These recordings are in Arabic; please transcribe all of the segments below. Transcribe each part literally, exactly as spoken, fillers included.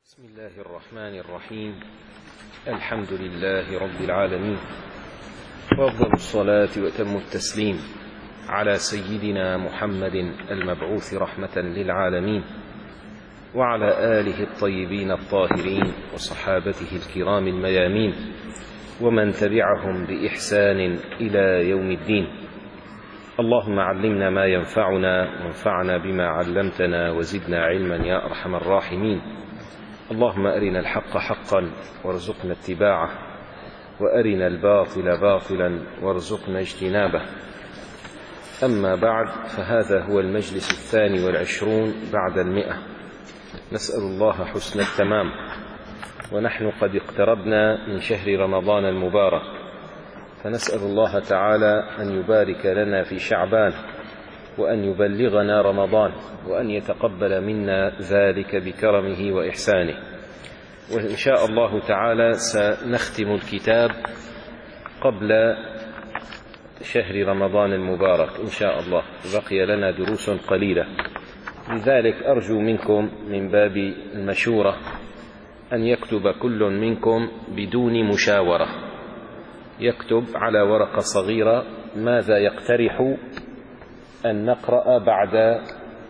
بسم الله الرحمن الرحيم. الحمد لله رب العالمين، وأفضل الصلاة وأتم التسليم على سيدنا محمد المبعوث رحمة للعالمين، وعلى آله الطيبين الطاهرين وصحابته الكرام الميامين، ومن تبعهم بإحسان إلى يوم الدين. اللهم علمنا ما ينفعنا وانفعنا بما علمتنا وزدنا علما يا أرحم الراحمين. اللهم أرنا الحق حقا وارزقنا اتباعه، وأرنا الباطل باطلا وارزقنا اجتنابه. أما بعد، فهذا هو المجلس الثاني والعشرون بعد المئة. نسأل الله حسن التمام، ونحن قد اقتربنا من شهر رمضان المبارك، فنسأل الله تعالى أن يبارك لنا في شعبان، وأن يبلغنا رمضان، وأن يتقبل منا ذلك بكرمه وإحسانه. وإن شاء الله تعالى سنختم الكتاب قبل شهر رمضان المبارك إن شاء الله، بقي لنا دروس قليلة. لذلك أرجو منكم من باب المشورة أن يكتب كل منكم بدون مشاورة، يكتب على ورقة صغيرة ماذا يقترح أن نقرأ بعد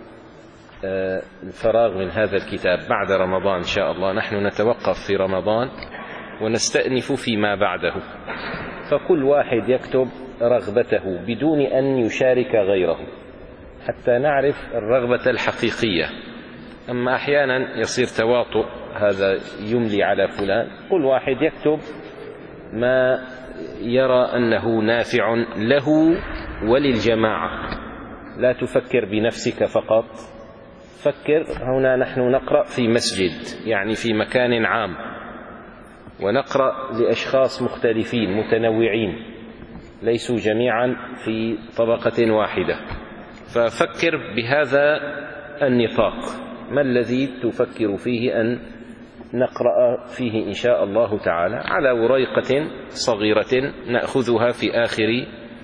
الفراغ من هذا الكتاب بعد رمضان إن شاء الله. نحن نتوقف في رمضان ونستأنف فيما بعده، فكل واحد يكتب رغبته بدون أن يشارك غيره حتى نعرف الرغبة الحقيقية. أما أحيانا يصير تواطؤ، هذا يملي على فلان. كل واحد يكتب ما يرى أنه نافع له وللجماعة. لا تفكر بنفسك فقط، فكر هنا نحن نقرأ في مسجد، يعني في مكان عام، ونقرأ لأشخاص مختلفين متنوعين، ليسوا جميعا في طبقة واحدة. ففكر بهذا النطاق، ما الذي تفكر فيه أن نقرأ فيه إن شاء الله تعالى، على وريقة صغيرة نأخذها في آخر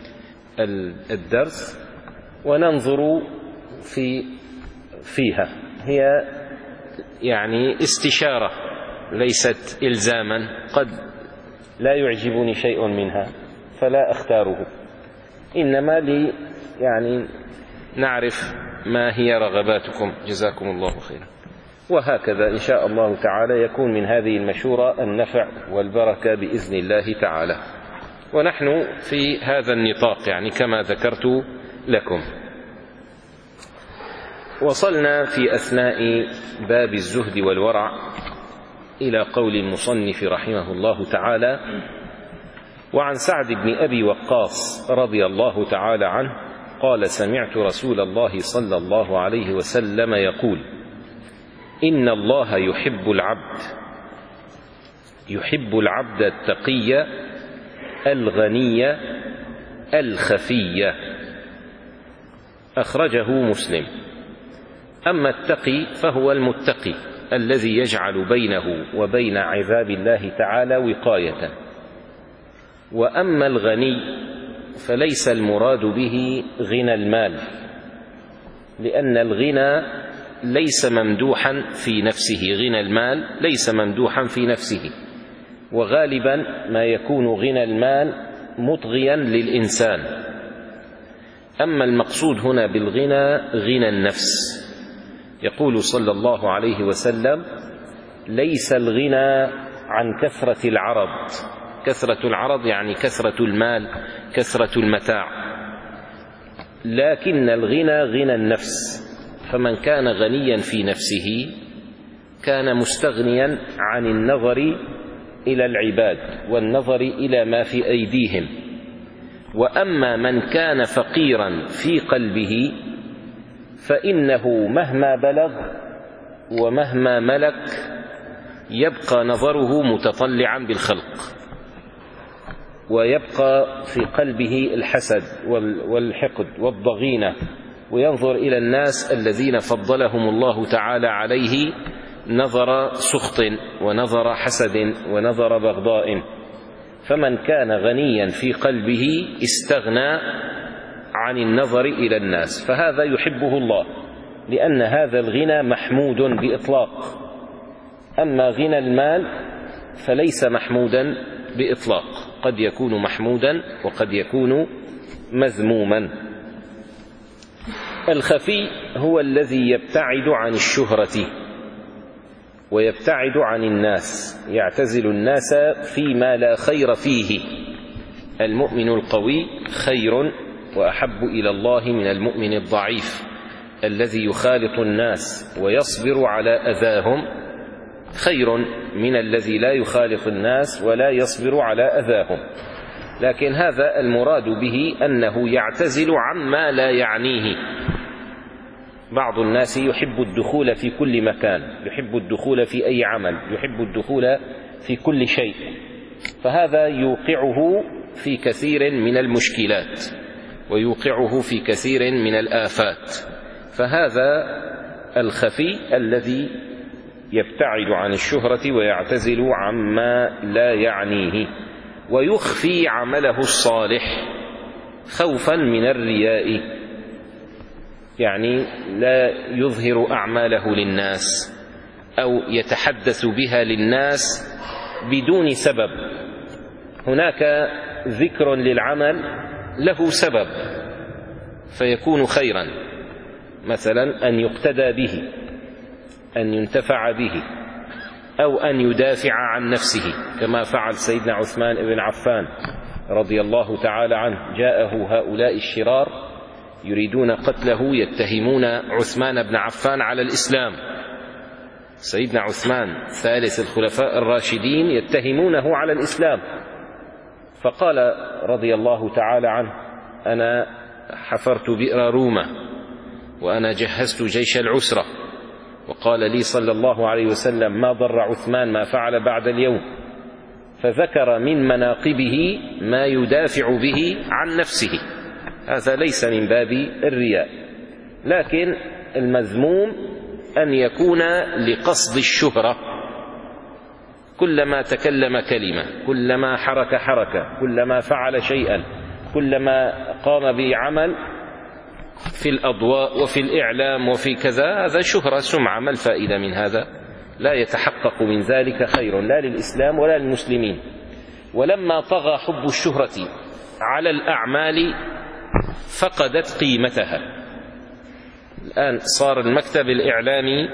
الدرس وننظر في فيها. هي يعني استشارة ليست إلزاما، قد لا يعجبني شيء منها فلا أختاره، إنما لي يعني نعرف ما هي رغباتكم. جزاكم الله خيرا. وهكذا إن شاء الله تعالى يكون من هذه المشورة النفع والبركة بإذن الله تعالى. ونحن في هذا النطاق يعني كما ذكرت لكم. وصلنا في أثناء باب الزهد والورع إلى قول المصنف رحمه الله تعالى: وعن سعد بن أبي وقاص رضي الله تعالى عنه قال: سمعت رسول الله صلى الله عليه وسلم يقول: إن الله يحب العبد يحب العبد التقي الغني الخفي. أخرجه مسلم. أما التقي فهو المتقي الذي يجعل بينه وبين عذاب الله تعالى وقاية. وأما الغني فليس المراد به غنى المال، لأن الغنى ليس ممدوحا في نفسه، غنى المال ليس ممدوحا في نفسه، وغالبا ما يكون غنى المال مطغيا للإنسان. أما المقصود هنا بالغنى غنى النفس. يقول صلى الله عليه وسلم: ليس الغنى عن كثرة العرض. كثرة العرض يعني كثرة المال، كثرة المتاع، لكن الغنى غنى النفس. فمن كان غنيا في نفسه كان مستغنيا عن النظر إلى العباد والنظر إلى ما في أيديهم. وأما من كان فقيرا في قلبه فإنه مهما بلغ ومهما ملك يبقى نظره متطلعا بالخلق، ويبقى في قلبه الحسد والحقد والضغينة، وينظر إلى الناس الذين فضلهم الله تعالى عليه نظر سخط ونظر حسد ونظر بغضاء. فمن كان غنيا في قلبه استغنى عن النظر إلى الناس، فهذا يحبه الله، لأن هذا الغنى محمود بإطلاق. أما غنى المال فليس محمودا بإطلاق، قد يكون محمودا وقد يكون مذموما. الخفي هو الذي يبتعد عن الشهرة ويبتعد عن الناس، يعتزل الناس فيما لا خير فيه. المؤمن القوي خير وأحب إلى الله من المؤمن الضعيف الذي يخالط الناس ويصبر على أذاهم، خير من الذي لا يخالط الناس ولا يصبر على أذاهم. لكن هذا المراد به أنه يعتزل عما لا يعنيه. بعض الناس يحب الدخول في كل مكان، يحب الدخول في أي عمل، يحب الدخول في كل شيء، فهذا يوقعه في كثير من المشكلات ويوقعه في كثير من الآفات. فهذا الخفي الذي يبتعد عن الشهرة ويعتزل عما لا يعنيه، ويخفي عمله الصالح خوفا من الرياء، يعني لا يظهر أعماله للناس أو يتحدث بها للناس بدون سبب. هناك ذكر للعمل له سبب فيكون خيرا، مثلا أن يقتدى به، أن ينتفع به، أو أن يدافع عن نفسه كما فعل سيدنا عثمان بن عفان رضي الله تعالى عنه. جاءه هؤلاء الشرار يريدون قتله، يتهمون عثمان بن عفان على الإسلام. سيدنا عثمان ثالث الخلفاء الراشدين يتهمونه على الإسلام، فقال رضي الله تعالى عنه: أنا حفرت بئر رومة وأنا جهزت جيش العسرة، وقال لي صلى الله عليه وسلم: ما ضر عثمان ما فعل بعد اليوم. فذكر من مناقبه ما يدافع به عن نفسه. هذا ليس من باب الرياء، لكن المذموم أن يكون لقصد الشهرة، كلما تكلم كلمة، كلما حرك حركة، كلما فعل شيئا، كلما قام بعمل في الأضواء وفي الإعلام وفي كذا، هذا شهرة سمعة. ما الفائدة من هذا؟ لا يتحقق من ذلك خير لا للإسلام ولا للمسلمين. ولما طغى حب الشهرة على الأعمال فقدت قيمتها. الآن صار المكتب الإعلامي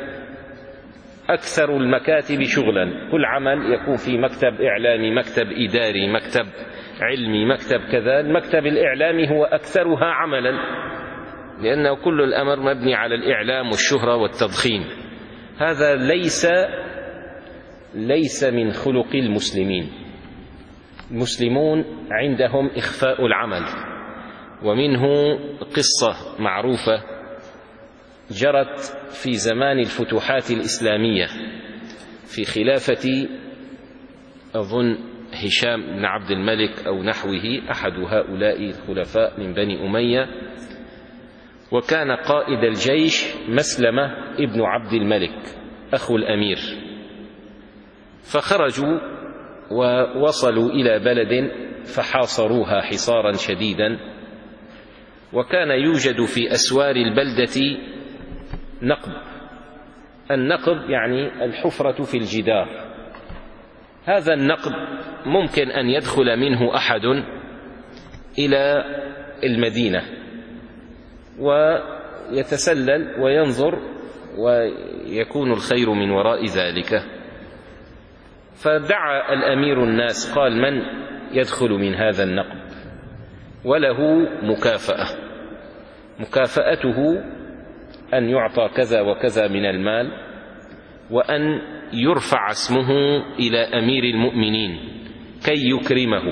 أكثر المكاتب شغلا، كل عمل يكون في مكتب إعلامي، مكتب إداري، مكتب علمي، مكتب كذا. المكتب الإعلامي هو أكثرها عملا، لأنه كل الأمر مبني على الإعلام والشهرة والتضخيم. هذا ليس ليس من خلق المسلمين. المسلمون عندهم إخفاء العمل. ومنه قصة معروفة جرت في زمان الفتوحات الإسلامية في خلافة أظن هشام بن عبد الملك أو نحوه، أحد هؤلاء الخلفاء من بني أمية، وكان قائد الجيش مسلمة ابن عبد الملك أخو الأمير. فخرجوا ووصلوا إلى بلد فحاصروها حصارا شديدا، وكان يوجد في أسوار البلدة نقب. النقب يعني الحفرة في الجدار. هذا النقب ممكن أن يدخل منه أحد إلى المدينة ويتسلل وينظر ويكون الخير من وراء ذلك. فدعا الأمير الناس، قال: من يدخل من هذا النقب وله مكافأة، مكافأته أن يعطى كذا وكذا من المال، وأن يرفع اسمه إلى أمير المؤمنين كي يكرمه.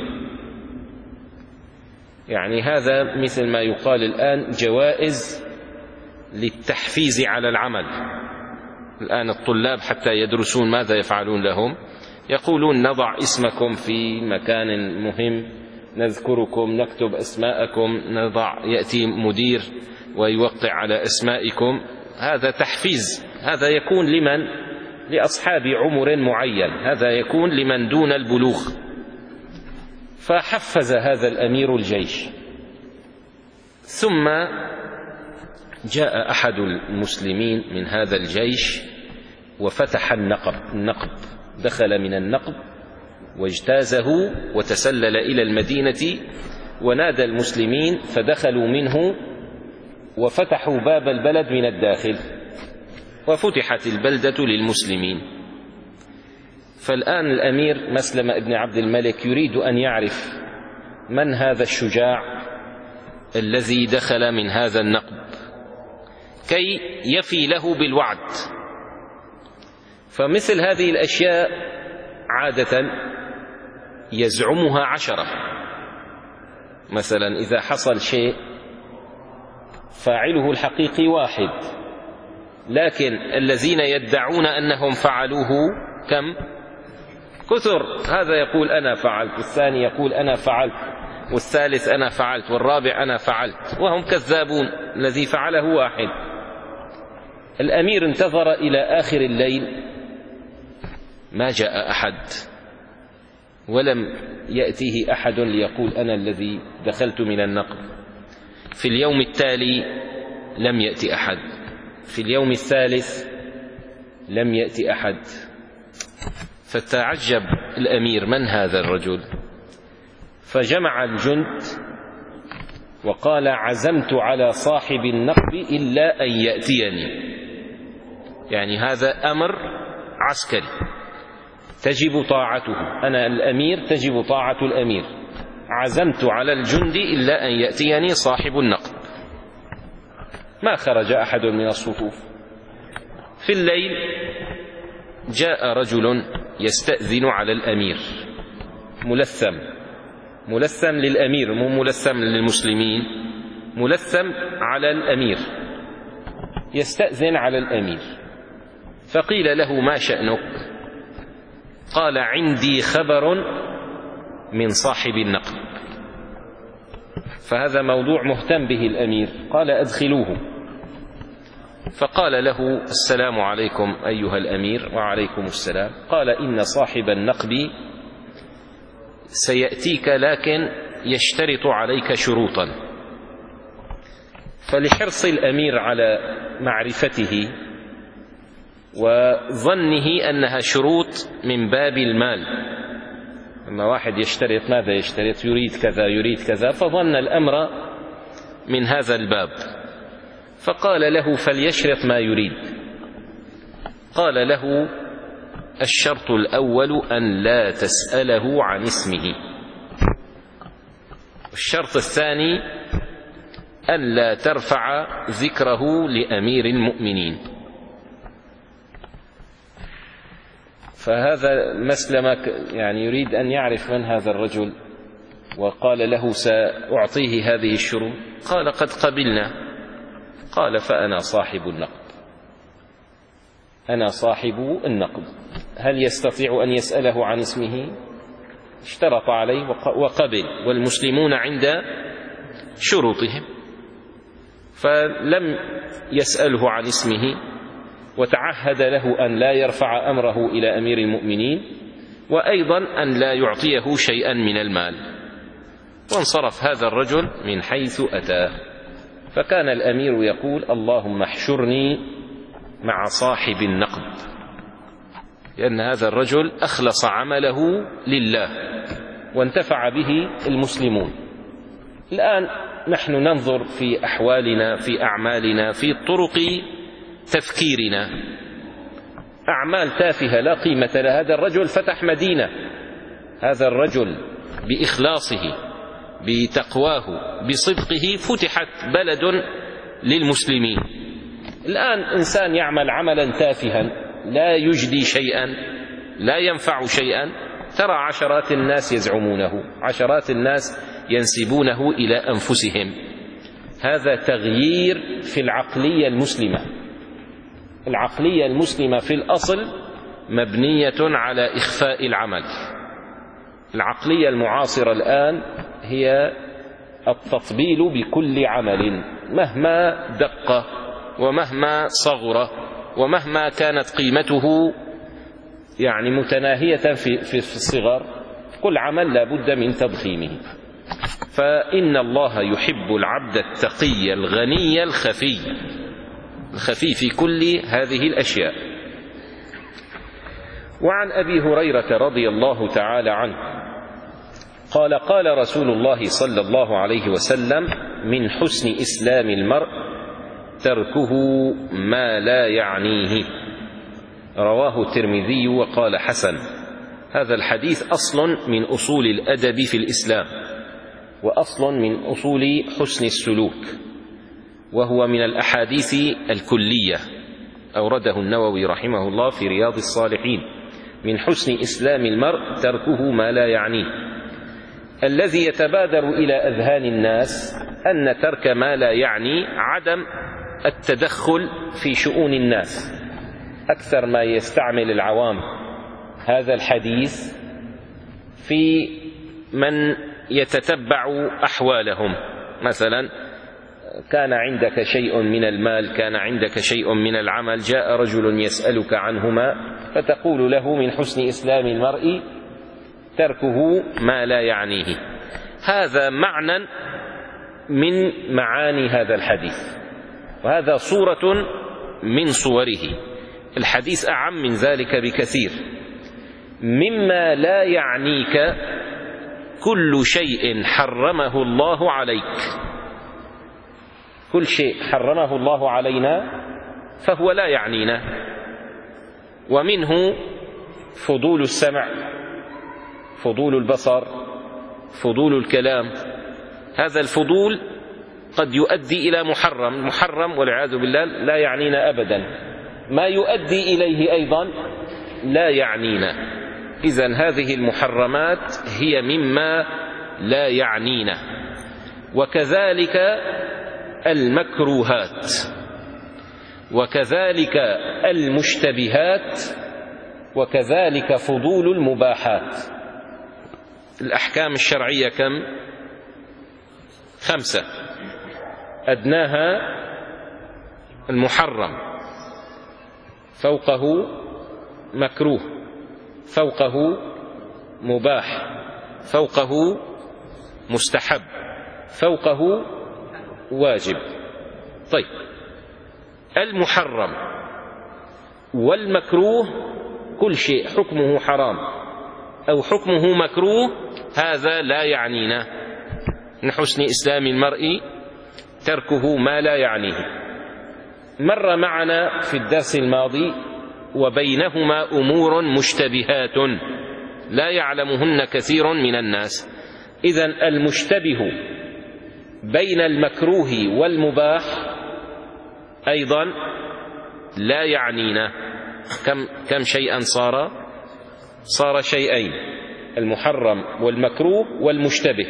يعني هذا مثل ما يقال الآن جوائز للتحفيز على العمل. الآن الطلاب حتى يدرسون ماذا يفعلون لهم؟ يقولون: نضع اسمكم في مكان مهم، نذكركم، نكتب أسماءكم، نضع، يأتي مدير ويوقع على أسمائكم. هذا تحفيز. هذا يكون لمن؟ لأصحاب عمر معين، هذا يكون لمن دون البلوغ. فحفز هذا الأمير الجيش. ثم جاء أحد المسلمين من هذا الجيش وفتح النقب النقب دخل من النقب واجتازه وتسلل إلى المدينة ونادى المسلمين فدخلوا منه وفتحوا باب البلد من الداخل وفتحت البلدة للمسلمين. فالآن الأمير مسلم بن عبد الملك يريد أن يعرف من هذا الشجاع الذي دخل من هذا النقب كي يفي له بالوعد. فمثل هذه الأشياء عادة يزعمها عشرة. مثلا إذا حصل شيء فاعله الحقيقي واحد، لكن الذين يدعون أنهم فعلوه كم؟ كثر. هذا يقول أنا فعلت، والثاني يقول أنا فعلت، والثالث أنا فعلت، والرابع أنا فعلت، وهم كذابون. الذي فعله واحد. الأمير انتظر إلى آخر الليل ما جاء أحد، ولم يأتيه أحد ليقول أنا الذي دخلت من النقب. في اليوم التالي لم يأتي أحد، في اليوم الثالث لم يأتي أحد. فتعجب الأمير من هذا الرجل، فجمع الجند وقال عزمت على صاحب النقب إلا أن يأتيني. يعني هذا أمر عسكري تجب طاعته، أنا الأمير تجب طاعة الأمير. عزمت على الجند إلا أن يأتيني صاحب النقب. ما خرج أحد من الصفوف. في الليل جاء رجل يستأذن على الأمير، ملثم ملثم للأمير، مو ملثم للمسلمين، ملثم على الأمير، يستأذن على الأمير. فقيل له ما شأنك؟ قال عندي خبر من صاحب النقب. فهذا موضوع مهتم به الأمير. قال أدخلوه. فقال له السلام عليكم أيها الأمير. وعليكم السلام. قال إن صاحب النقب سيأتيك لكن يشترط عليك شروطا. فلحرص الأمير على معرفته وظنه أنها شروط من باب المال، أما واحد يشترط ماذا يشترط؟ يريد كذا يريد كذا، فظن الأمر من هذا الباب. فقال له فليشرط ما يريد. قال له الشرط الأول أن لا تسأله عن اسمه، الشرط الثاني أن لا ترفع ذكره لأمير المؤمنين. فهذا مسلم يعني يريد أن يعرف من هذا الرجل، وقال له سأعطيه هذه الشروط. قال قد قبلنا. قال فأنا صاحب النقب، أنا صاحب النقب. هل يستطيع أن يسأله عن اسمه؟ اشترط عليه وقبل، والمسلمون عند شروطهم. فلم يسأله عن اسمه، وتعهد له أن لا يرفع أمره إلى أمير المؤمنين، وأيضا أن لا يعطيه شيئا من المال. وانصرف هذا الرجل من حيث أتاه. فكان الأمير يقول اللهم احشرني مع صاحب النقب، لأن هذا الرجل أخلص عمله لله وانتفع به المسلمون. الآن نحن ننظر في أحوالنا، في أعمالنا، في طرق تفكيرنا، أعمال تافهة لا قيمة لها. هذا الرجل فتح مدينة، هذا الرجل بإخلاصه بتقواه بصدقه فتحت بلد للمسلمين. الآن إنسان يعمل عملا تافها لا يجدي شيئا لا ينفع شيئا، ترى عشرات الناس يزعمونه، عشرات الناس ينسبونه إلى أنفسهم. هذا تغيير في العقلية المسلمة. العقلية المسلمة في الأصل مبنية على إخفاء العمل. العقلية المعاصرة الآن هي التطبيل بكل عمل مهما دق ومهما صغر ومهما كانت قيمته يعني متناهية في, في الصغر، كل عمل لا بد من تضخيمه. فإن الله يحب العبد التقي الغني الخفي، الخفي في كل هذه الأشياء. وعن أبي هريرة رضي الله تعالى عنه قال قال رسول الله صلى الله عليه وسلم: من حسن إسلام المرء تركه ما لا يعنيه. رواه الترمذي وقال حسن. هذا الحديث أصل من أصول الأدب في الإسلام، وأصل من أصول حسن السلوك، وهو من الأحاديث الكلية، أورده النووي رحمه الله في رياض الصالحين. من حسن إسلام المرء تركه ما لا يعنيه. الذي يتبادر إلى أذهان الناس أن ترك ما لا يعني عدم التدخل في شؤون الناس. أكثر ما يستعمل العوام هذا الحديث في من يتتبع أحوالهم. مثلا كان عندك شيء من المال، كان عندك شيء من العمل، جاء رجل يسألك عنهما، فتقول له: من حسن إسلام المرء تركه ما لا يعنيه. هذا معنى من معاني هذا الحديث، وهذا صورة من صوره. الحديث أعم من ذلك بكثير. مما لا يعنيك كل شيء حرمه الله عليك. كل شيء حرمه الله علينا فهو لا يعنينا، ومنه فضول السمع، فضول البصر، فضول الكلام. هذا الفضول قد يؤدي إلى محرم، محرم والعياذ بالله لا يعنينا أبدا. ما يؤدي إليه أيضا لا يعنينا. إذن هذه المحرمات هي مما لا يعنينا. وكذلك المكروهات، وكذلك المشتبهات، وكذلك فضول المباحات. الأحكام الشرعية كم؟ خمسة. أدناها المحرم، فوقه مكروه، فوقه مباح، فوقه مستحب، فوقه واجب. طيب، المحرم والمكروه كل شيء حكمه حرام أو حكمه مكروه هذا لا يعنينا. من حسن إسلام المرء تركه ما لا يعنيه. مر معنا في الدرس الماضي: وبينهما أمور مشتبهات لا يعلمهن كثير من الناس. إذن المشتبه بين المكروه والمباح أيضا لا يعنينا. كم, كم شيئا صار؟ صار شيئين: المحرم والمكروه والمشتبه.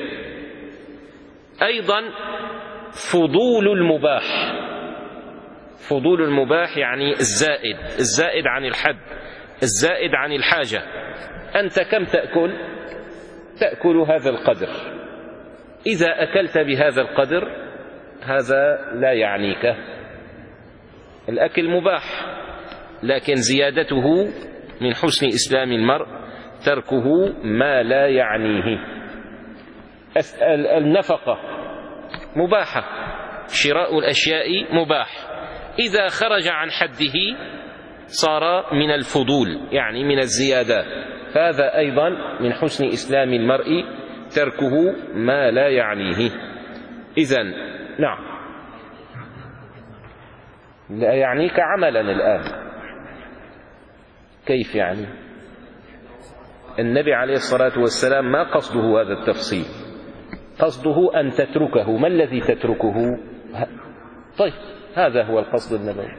أيضا فضول المباح. فضول المباح يعني الزائد، الزائد عن الحد، الزائد عن الحاجة. أنت كم تأكل؟ تأكل هذا القدر. إذا أكلت بهذا القدر هذا لا يعنيك. الأكل مباح، لكن زيادته من حسن إسلام المرء تركه ما لا يعنيه. النفقة مباحة، شراء الأشياء مباح. إذا خرج عن حده صار من الفضول، يعني من الزيادات. فهذا أيضا من حسن إسلام المرء تركه ما لا يعنيه. إذن نعم، لا يعنيك عملا الآن. كيف يعني؟ النبي عليه الصلاة والسلام ما قصده هذا التفصيل، قصده أن تتركه. ما الذي تتركه؟ طيب، هذا هو القصد النبوي،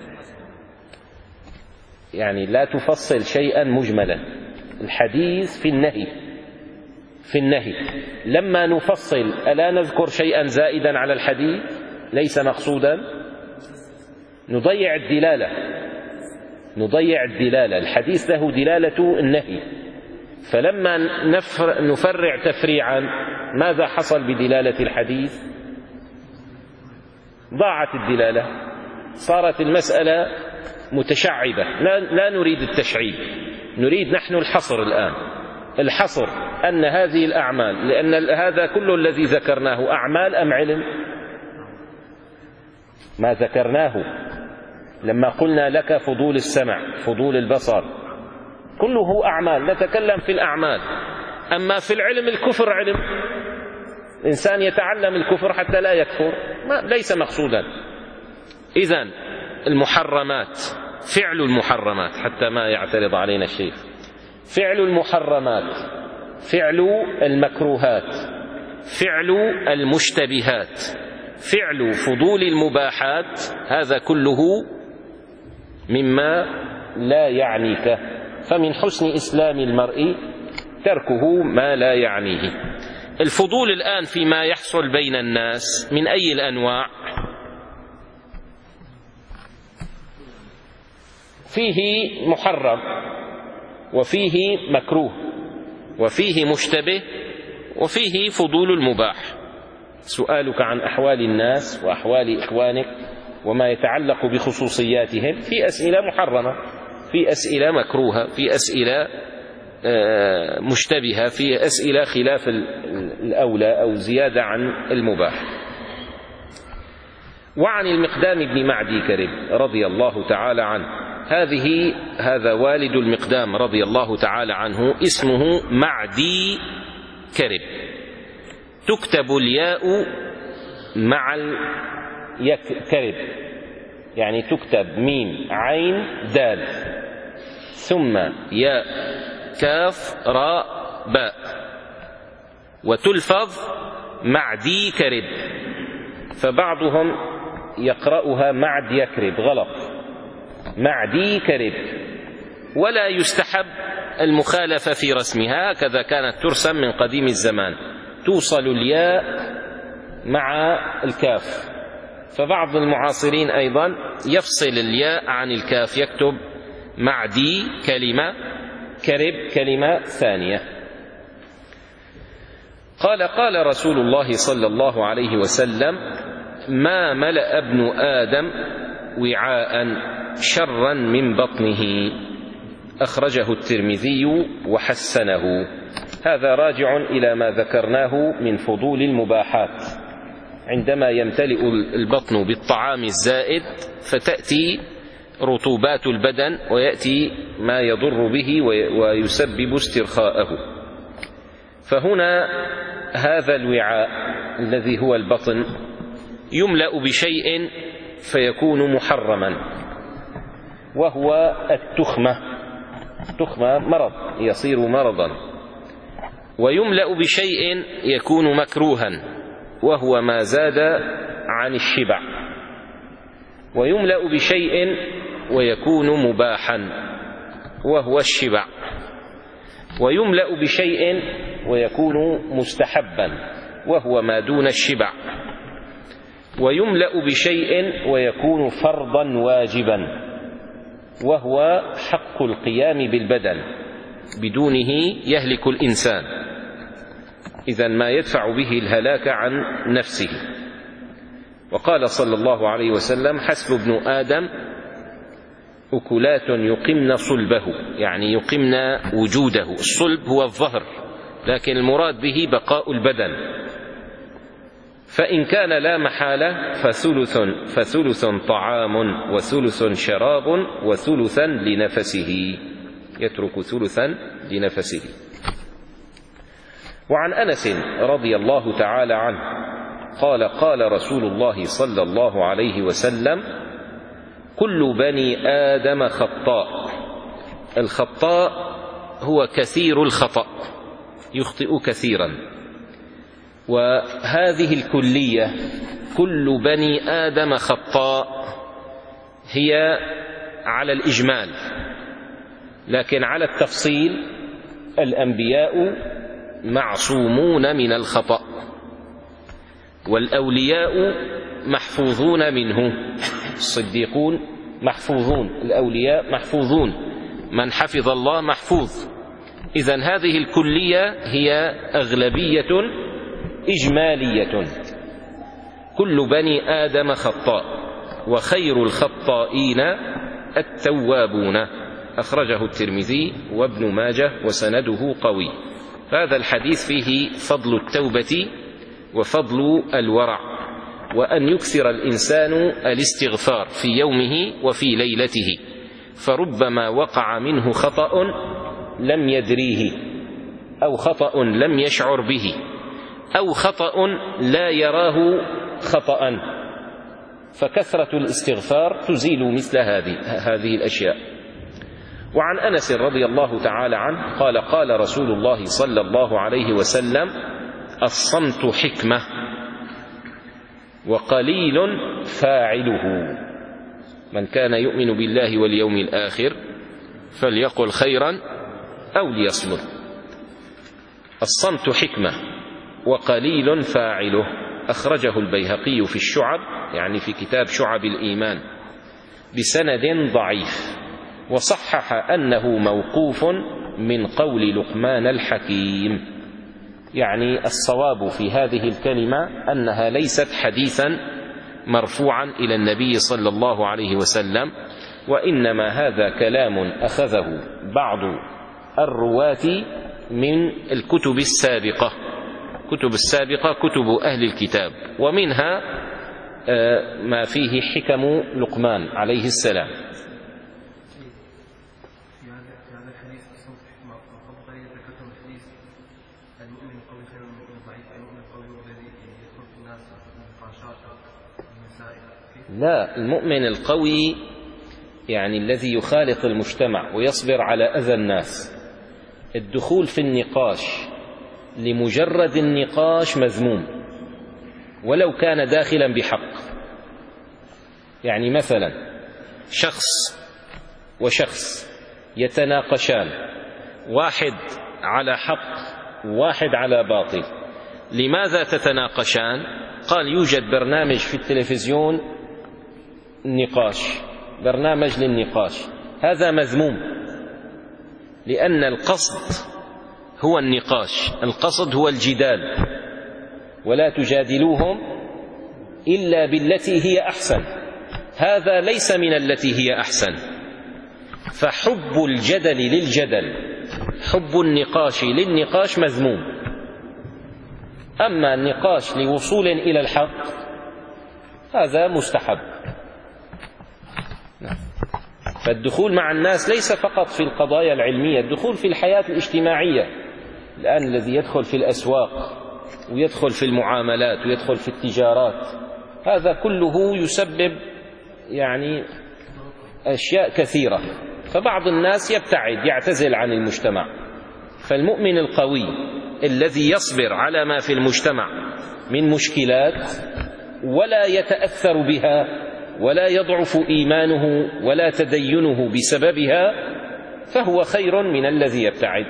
يعني لا تفصل شيئا مجملا. الحديث في النهي، في النهي لما نفصل ألا نذكر شيئا زائدا على الحديث ليس مقصودا؟ نضيع الدلالة، نضيع الدلالة. الحديث له دلالة النهي، فلما نفرع تفريعا ماذا حصل بدلالة الحديث؟ ضاعت الدلالة، صارت المسألة متشعبة. لا, لا نريد التشعيب، نريد نحن الحصر الآن. الحصر أن هذه الأعمال، لأن هذا كل الذي ذكرناه أعمال أم علم؟ ما ذكرناه لما قلنا لك فضول السمع، فضول البصر، كله أعمال، نتكلم في الأعمال. أما في العلم، الكفر علم، الإنسان يتعلم الكفر حتى لا يكفر، ما ليس مقصودا. إذن المحرمات، فعل المحرمات، حتى ما يعترض علينا الشيخ، فعل المحرمات، فعل المكروهات، فعل المشتبهات، فعل فضول المباحات، هذا كله مما لا يعنيك. فمن حسن إسلام المرء تركه ما لا يعنيه. الفضول الآن فيما يحصل بين الناس من أي الأنواع؟ فيه محرم، وفيه مكروه، وفيه مشتبه، وفيه فضول المباح. سؤالك عن أحوال الناس وأحوال إخوانك وما يتعلق بخصوصياتهم في أسئلة محرمة، في أسئلة مكروهة، في أسئلة مشتبهة، في أسئلة خلاف الأولى أو زيادة عن المباح. وعن المقدام بن معدي كرب رضي الله تعالى عنه، هذه هذا والد المقدام رضي الله تعالى عنه، اسمه معدي كرب، تكتب الياء مع الكرب، يعني تكتب ميم عين دال ثم ياء كاف راء باء، وتلفظ معدي كرب. فبعضهم يقرأها معد يكرب، غلط، معدي كرب. ولا يستحب المخالفة في رسمها، هكذا كانت ترسم من قديم الزمان، توصل الياء مع الكاف. فبعض المعاصرين أيضا يفصل الياء عن الكاف، يكتب معدي كلمة، كرب كلمة ثانية. قال قال رسول الله صلى الله عليه وسلم: ما ملأ ابن آدم وعاء شرا من بطنه، أخرجه الترمذي وحسنه. هذا راجع إلى ما ذكرناه من فضول المباحات، عندما يمتلئ البطن بالطعام الزائد فتأتي رطوبات البدن ويأتي ما يضر به ويسبب استرخاءه. فهنا هذا الوعاء الذي هو البطن يملأ بشيء فيكون محرما، وهو التخمة. التخمة مرض، يصير مرضا. ويملأ بشيء يكون مكروها، وهو ما زاد عن الشبع. ويملأ بشيء ويكون مباحا، وهو الشبع. ويملأ بشيء ويكون مستحبا، وهو ما دون الشبع. ويملأ بشيء ويكون فرضا واجبا، وهو حق القيام بالبدن، بدونه يهلك الإنسان، إذن ما يدفع به الهلاك عن نفسه. وقال صلى الله عليه وسلم: حسب ابن آدم أكلات يقمن صلبه، يعني يقمن وجوده. الصلب هو الظهر، لكن المراد به بقاء البدن. فإن كان لا محالة فثلث فثلث طعام وثلث شراب وثلثا لنفسه، يترك ثلثا لنفسه. وعن أنس رضي الله تعالى عنه قال: قال رسول الله صلى الله عليه وسلم: كل بني آدم خطاء. الخطاء هو كثير الخطأ، يخطئ كثيرا. وهذه الكلية كل بني آدم خطاء هي على الإجمال، لكن على التفصيل الأنبياء معصومون من الخطأ، والأولياء محفوظون منه. الصديقون محفوظون، الأولياء محفوظون، من حفظ الله محفوظ. إذن هذه الكلية هي أغلبية إجمالية. كل بني آدم خطاء، وخير الخطائين التوابون، أخرجه الترمذي وابن ماجه وسنده قوي. هذا الحديث فيه فضل التوبة وفضل الورع، وأن يكثر الإنسان الاستغفار في يومه وفي ليلته، فربما وقع منه خطأ لم يدريه، أو خطأ لم يشعر به، أو خطأ لا يراه خطأ، فكثرة الاستغفار تزيل مثل هذه هذه الأشياء. وعن أنس رضي الله تعالى عنه قال قال رسول الله صلى الله عليه وسلم: الصمت حكمة وقليل فاعله، من كان يؤمن بالله واليوم الآخر فليقل خيرا أو ليصمت. الصمت حكمة وقليل فاعله، أخرجه البيهقي في الشعب، يعني في كتاب شعب الإيمان، بسند ضعيف، وصحح أنه موقوف من قول لقمان الحكيم. يعني الصواب في هذه الكلمة أنها ليست حديثا مرفوعا إلى النبي صلى الله عليه وسلم، وإنما هذا كلام أخذه بعض الرواة من الكتب السابقة، كتب السابقة كتب أهل الكتاب، ومنها ما فيه حكم لقمان عليه السلام. لا، المؤمن القوي يعني الذي يخالط المجتمع ويصبر على أذى الناس. الدخول في النقاش لمجرد النقاش مذموم ولو كان داخلا بحق. يعني مثلا شخص وشخص يتناقشان، واحد على حق واحد على باطل، لماذا تتناقشان؟ قال يوجد برنامج في التلفزيون نقاش، برنامج للنقاش، هذا مذموم، لأن القصد هو النقاش، القصد هو الجدال، ولا تجادلوهم إلا بالتي هي أحسن، هذا ليس من التي هي أحسن. فحب الجدل للجدل، حب النقاش للنقاش مذموم، أما النقاش لوصول إلى الحق هذا مستحب. فالدخول مع الناس ليس فقط في القضايا العلمية، الدخول في الحياة الاجتماعية. الآن الذي يدخل في الأسواق ويدخل في المعاملات ويدخل في التجارات، هذا كله يسبب يعني أشياء كثيرة، فبعض الناس يبتعد يعتزل عن المجتمع. فالمؤمن القوي الذي يصبر على ما في المجتمع من مشكلات ولا يتأثر بها ولا يضعف إيمانه ولا تدينه بسببها، فهو خير من الذي يبتعد.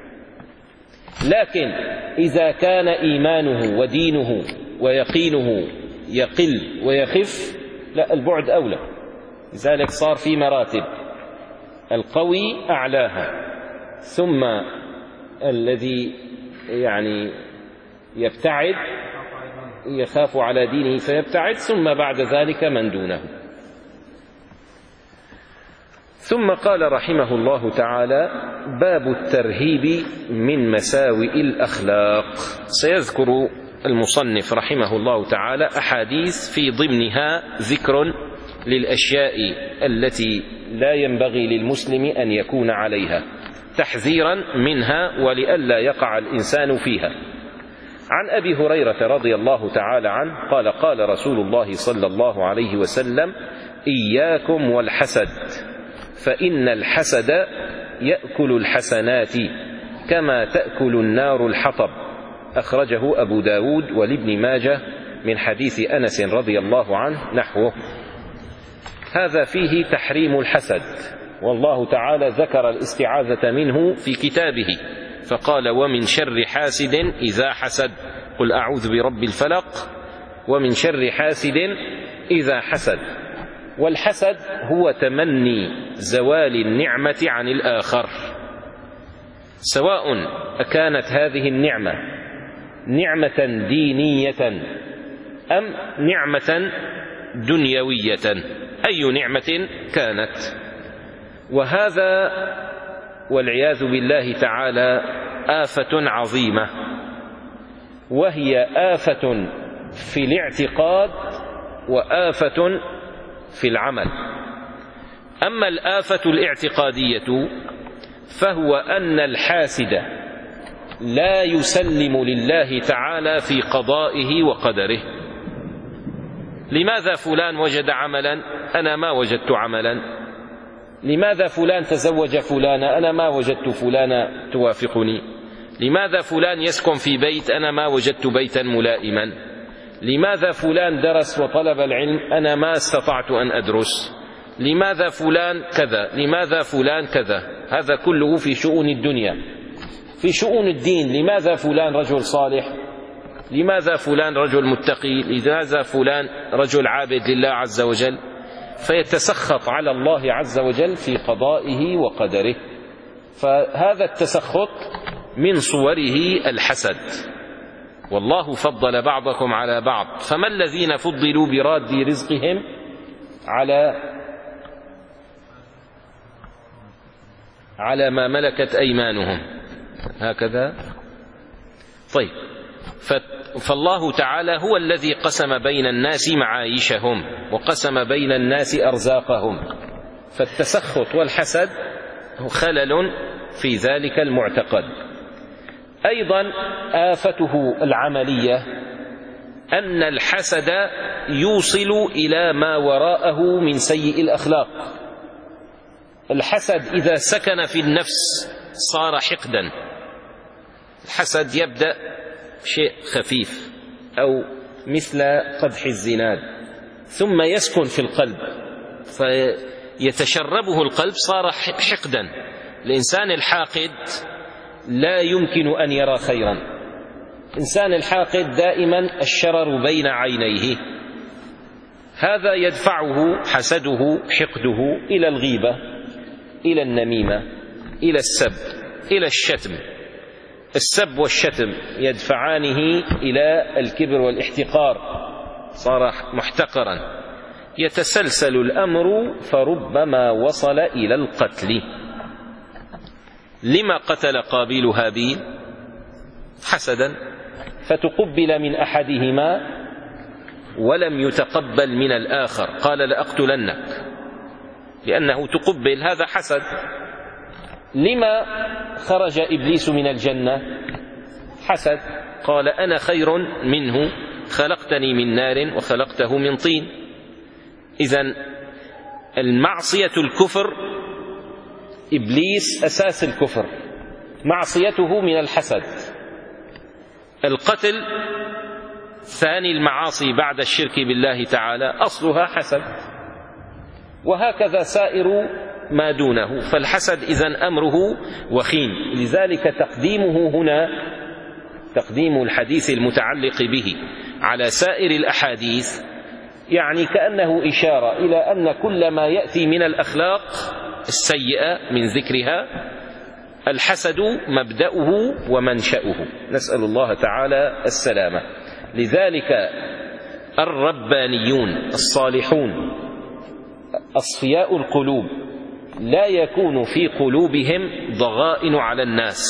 لكن إذا كان إيمانه ودينه ويقينه يقل ويخف، لا، البعد أولى. لذلك صار في مراتب، القوي أعلاها، ثم الذي يعني يبتعد يخاف على دينه فيبتعد، ثم بعد ذلك من دونه. ثم قال رحمه الله تعالى: باب الترهيب من مساوئ الأخلاق. سيذكر المصنف رحمه الله تعالى أحاديث في ضمنها ذكر للأشياء التي لا ينبغي للمسلم أن يكون عليها، تحذيرا منها ولئلا يقع الإنسان فيها. عن أبي هريرة رضي الله تعالى عنه قال قال رسول الله صلى الله عليه وسلم: إياكم والحسد، فإن الحسد يأكل الحسنات كما تأكل النار الحطب. أخرجه أبو داود ولابن ماجه من حديث أنس رضي الله عنه نحوه. هذا فيه تحريم الحسد، والله تعالى ذكر الاستعاذة منه في كتابه فقال: ومن شر حاسد إذا حسد، قل أعوذ برب الفلق، ومن شر حاسد إذا حسد. والحسد هو تمني زوال النعمة عن الآخر، سواء أكانت هذه النعمة نعمة دينية أم نعمة دنيوية، أي نعمة كانت. وهذا والعياذ بالله تعالى آفة عظيمة، وهي آفة في الاعتقاد وآفة في العمل. أما الآفة الاعتقادية فهو أن الحاسد لا يسلم لله تعالى في قضائه وقدره. لماذا فلان وجد عملا أنا ما وجدت عملا؟ لماذا فلان تزوج فلانا أنا ما وجدت فلانا توافقني؟ لماذا فلان يسكن في بيت أنا ما وجدت بيتا ملائما؟ لماذا فلان درس وطلب العلم أنا ما استطعت أن أدرس؟ لماذا فلان كذا؟ لماذا فلان كذا؟ هذا كله في شؤون الدنيا. في شؤون الدين لماذا فلان رجل صالح؟ لماذا فلان رجل متقي؟ لماذا فلان رجل عابد لله عز وجل؟ فيتسخط على الله عز وجل في قضائه وقدره. فهذا التسخط من صوره الحسد. والله فضل بعضكم على بعض، فما الذين فضلوا براد رزقهم على على ما ملكت أيمانهم، هكذا. طيب، فالله تعالى هو الذي قسم بين الناس معايشهم وقسم بين الناس أرزاقهم، فالتسخط والحسد خلل في ذلك المعتقد. أيضا آفته العملية أن الحسد يوصل إلى ما وراءه من سيء الأخلاق. الحسد إذا سكن في النفس صار حقدا. الحسد يبدأ شيء خفيف أو مثل قدح الزناد، ثم يسكن في القلب فيتشربه القلب، صار حقدا. الإنسان الحاقد لا يمكن أن يرى خيرا. الإنسان الحاقد دائما الشرر بين عينيه. هذا يدفعه حسده حقده إلى الغيبة، إلى النميمة، إلى السب، إلى الشتم. السب والشتم يدفعانه إلى الكبر والاحتقار، صار محتقرا. يتسلسل الأمر فربما وصل إلى القتل. لما قتل قابيل هابيل؟ حسدا، فتقبل من أحدهما ولم يتقبل من الآخر، قال لأقتلنك، لأنه تقبل، هذا حسد. لما خرج إبليس من الجنة؟ حسد، قال أنا خير منه، خلقتني من نار وخلقته من طين. إذن المعصية الكفر، إبليس أساس الكفر، معصيته من الحسد. القتل ثاني المعاصي بعد الشرك بالله تعالى، أصلها حسد، وهكذا سائر ما دونه. فالحسد إذن أمره وخيم. لذلك تقديمه هنا، تقديم الحديث المتعلق به على سائر الأحاديث، يعني كأنه إشارة إلى أن كل ما يأتي من الأخلاق السيئة من ذكرها الحسد مبدأه ومنشأه، نسأل الله تعالى السلامة. لذلك الربانيون الصالحون أصفياء القلوب لا يكون في قلوبهم ضغائن على الناس.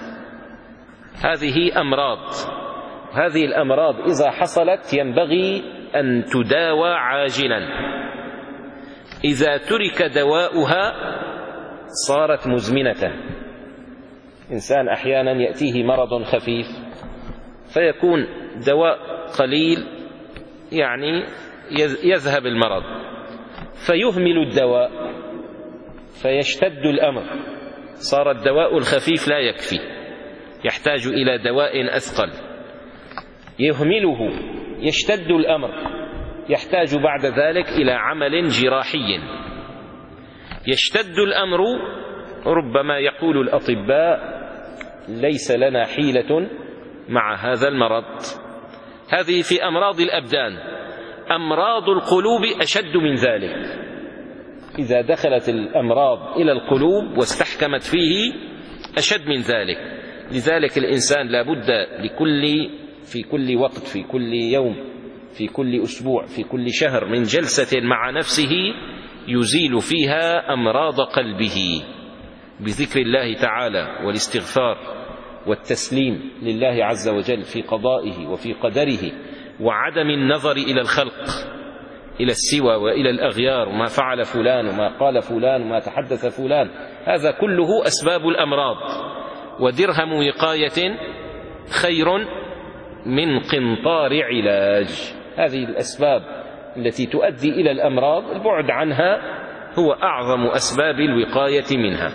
هذه أمراض، هذه الأمراض إذا حصلت ينبغي أن تداوى عاجلا. إذا ترك دواؤها صارت مزمنة. إنسان أحيانا يأتيه مرض خفيف فيكون دواء قليل يعني يذهب المرض، فيهمل الدواء فيشتد الأمر، صار الدواء الخفيف لا يكفي، يحتاج إلى دواء أثقل، يهمله يشتد الأمر، يحتاج بعد ذلك إلى عمل جراحي. يشتد الأمر، ربما يقول الأطباء ليس لنا حيلة مع هذا المرض. هذه في أمراض الأبدان. أمراض القلوب أشد من ذلك. إذا دخلت الأمراض إلى القلوب واستحكمت فيه أشد من ذلك. لذلك الإنسان لا بد لكل في كل وقت، في كل يوم، في كل أسبوع، في كل شهر من جلسة مع نفسه يزيل فيها أمراض قلبه بذكر الله تعالى والاستغفار والتسليم لله عز وجل في قضائه وفي قدره، وعدم النظر إلى الخلق. إلى السوى وإلى الأغيار، وما فعل فلان وما قال فلان وما تحدث فلان، هذا كله أسباب الأمراض. ودرهم وقاية خير من قنطار علاج. هذه الأسباب التي تؤدي إلى الأمراض البعد عنها هو أعظم أسباب الوقاية منها.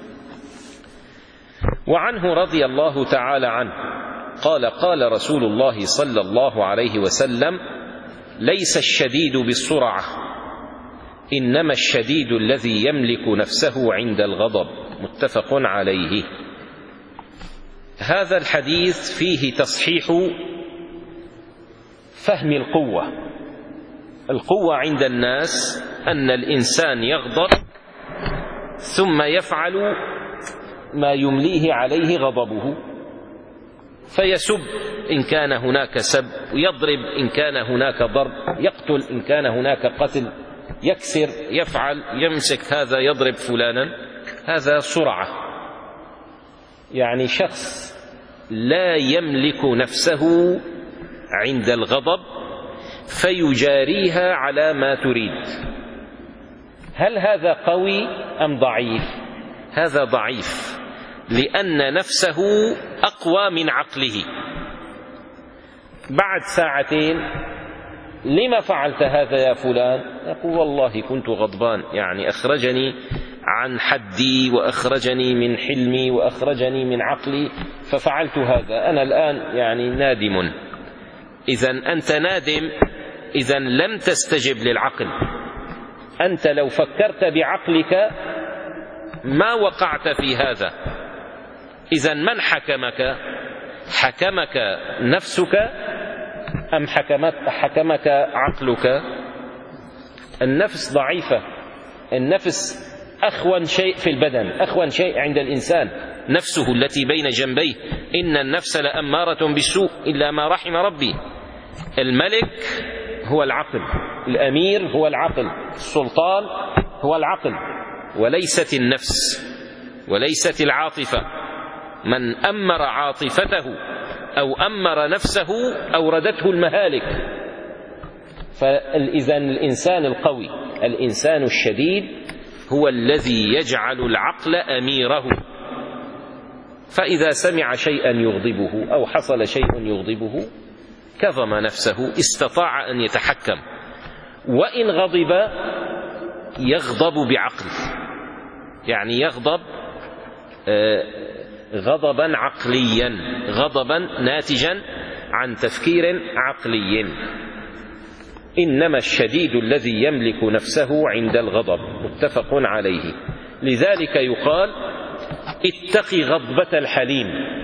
وعنه رضي الله تعالى عنه قال: قال رسول الله صلى الله عليه وسلم: ليس الشديد بالسرعة، إنما الشديد الذي يملك نفسه عند الغضب. متفق عليه. هذا الحديث فيه تصحيح فهم القوة. القوة عند الناس أن الإنسان يغضب ثم يفعل ما يمليه عليه غضبه، فيسب إن كان هناك سب، ويضرب إن كان هناك ضرب، يقتل إن كان هناك قتل، يكسر، يفعل، يمسك هذا يضرب فلانا. هذا سرعة، يعني شخص لا يملك نفسه عند الغضب فيجاريها على ما تريد. هل هذا قوي أم ضعيف؟ هذا ضعيف، لأن نفسه أقوى من عقله. بعد ساعتين: لما فعلت هذا يا فلان؟ يقول: والله كنت غضبان، يعني أخرجني عن حدي وأخرجني من حلمي وأخرجني من عقلي ففعلت هذا، أنا الآن يعني نادم. إذن أنت نادم، إذن لم تستجب للعقل. أنت لو فكرت بعقلك ما وقعت في هذا. إذن من حكمك؟ حكمك نفسك أم حكمك, حكمك عقلك؟ النفس ضعيفة. النفس أخون شيء في البدن، أخون شيء عند الإنسان نفسه التي بين جنبيه. إن النفس لأمارة بالسوء إلا ما رحم ربي. الملك هو العقل، الأمير هو العقل، السلطان هو العقل، وليست النفس وليست العاطفة. من أمر عاطفته أو أمر نفسه أوردته المهالك. فإذا الإنسان القوي، الإنسان الشديد هو الذي يجعل العقل أميره، فإذا سمع شيئا يغضبه أو حصل شيء يغضبه كظم نفسه، استطاع أن يتحكم. وإن غضب يغضب بعقل، يعني يغضب غضبا عقليا، غضبا ناتجا عن تفكير عقلي. إنما الشديد الذي يملك نفسه عند الغضب. متفق عليه. لذلك يقال: اتق غضبة الحليم.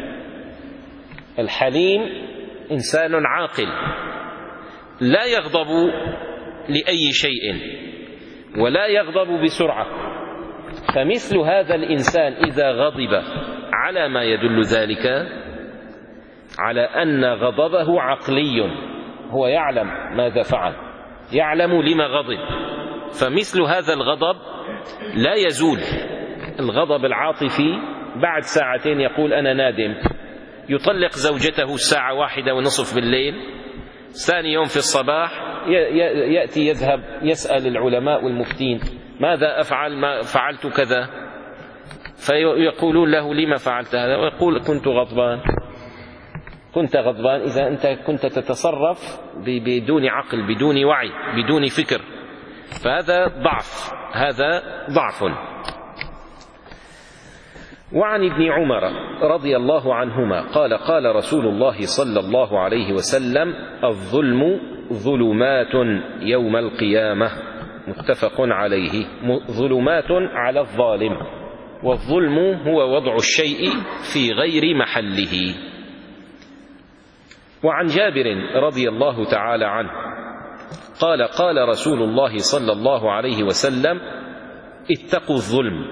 الحليم إنسان عاقل لا يغضب لأي شيء ولا يغضب بسرعة. فمثل هذا الإنسان إذا غضب على ما يدل ذلك على أن غضبه عقلي، هو يعلم ماذا فعل، يعلم لما غضب. فمثل هذا الغضب لا يزول. الغضب العاطفي بعد ساعتين يقول: أنا نادم. يطلق زوجته الساعة واحدة ونصف بالليل، ثاني يوم في الصباح يأتي يذهب يسأل العلماء والمفتين: ماذا أفعل؟ ما فعلت كذا. فيقولون له: لما فعلت هذا؟ ويقول: كنت غضبان. كنت غضبان إذا أنت كنت تتصرف بدون عقل، بدون وعي، بدون فكر. فهذا ضعف، هذا ضعف. وعن ابن عمر رضي الله عنهما قال: قال رسول الله صلى الله عليه وسلم: الظلم ظلمات يوم القيامة. متفق عليه. ظلمات على الظالم، والظلم هو وضع الشيء في غير محله. وعن جابر رضي الله تعالى عنه قال: قال رسول الله صلى الله عليه وسلم: اتقوا الظلم،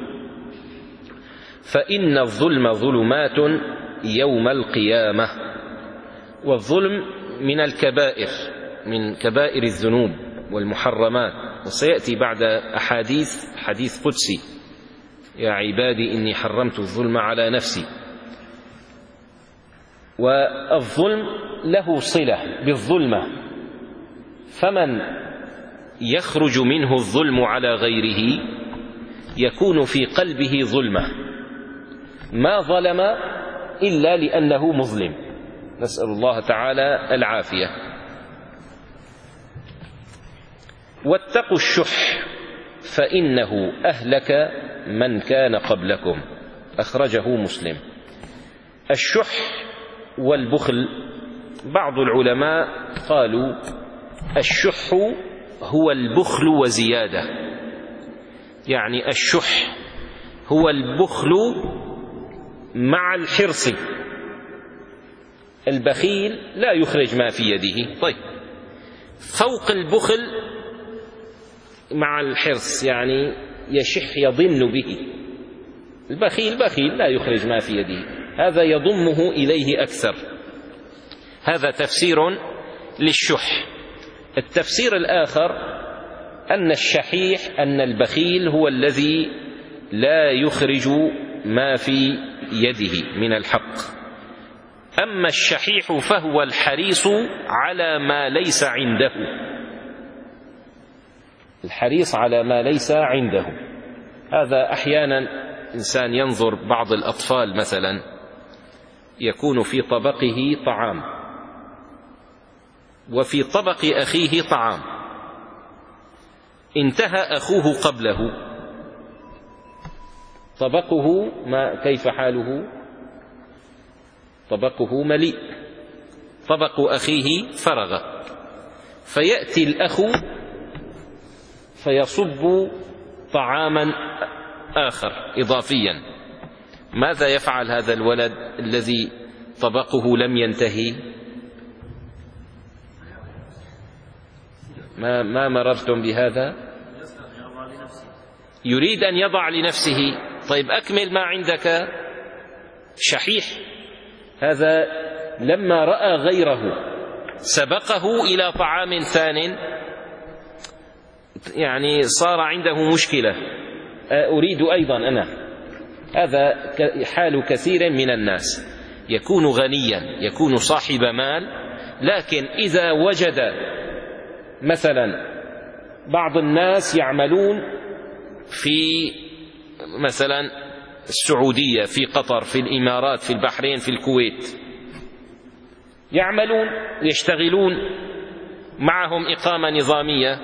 فإن الظلم ظلمات يوم القيامة. والظلم من الكبائر، من كبائر الذنوب والمحرمات. وسيأتي بعد أحاديث حديث قدسي: يا عبادي إني حرمت الظلم على نفسي. والظلم له صلة بالظلمة، فمن يخرج منه الظلم على غيره يكون في قلبه ظلمة، ما ظلم إلا لأنه مظلم، نسأل الله تعالى العافية. واتقوا الشح فإنه أهلك من كان قبلكم، أخرجه مسلم. الشح والبخل، بعض العلماء قالوا الشح هو البخل وزيادة، يعني الشح هو البخل مع الحرص. البخيل لا يخرج ما في يده، طيب فوق البخل مع الحرص، يعني يشح يضن به. البخيل بخيل لا يخرج ما في يده، هذا يضمه إليه أكثر. هذا تفسير للشح. التفسير الآخر أن الشحيح أن البخيل هو الذي لا يخرج ما في يده من الحق، أما الشحيح فهو الحريص على ما ليس عنده، الحريص على ما ليس عنده. هذا أحيانا إنسان ينظر بعض الأطفال مثلا يكون في طبقه طعام وفي طبق أخيه طعام، انتهى أخوه قبله، طبقه ما كيف حاله؟ طبقه مليء، طبق أخيه فرغ، فيأتي الأخ فيصب طعاما آخر إضافيا. ماذا يفعل هذا الولد الذي طبقه لم ينتهي؟ ما, ما مررتم بهذا؟ يريد أن يضع لنفسه. طيب أكمل ما عندك. شحيح هذا لما رأى غيره سبقه إلى طعام ثان، يعني صار عنده مشكلة، أريد أيضا أنا. هذا حال كثير من الناس، يكون غنيا يكون صاحب مال، لكن إذا وجد مثلا بعض الناس يعملون في مثلا السعودية، في قطر، في الإمارات، في البحرين، في الكويت، يعملون يشتغلون، معهم إقامة نظامية،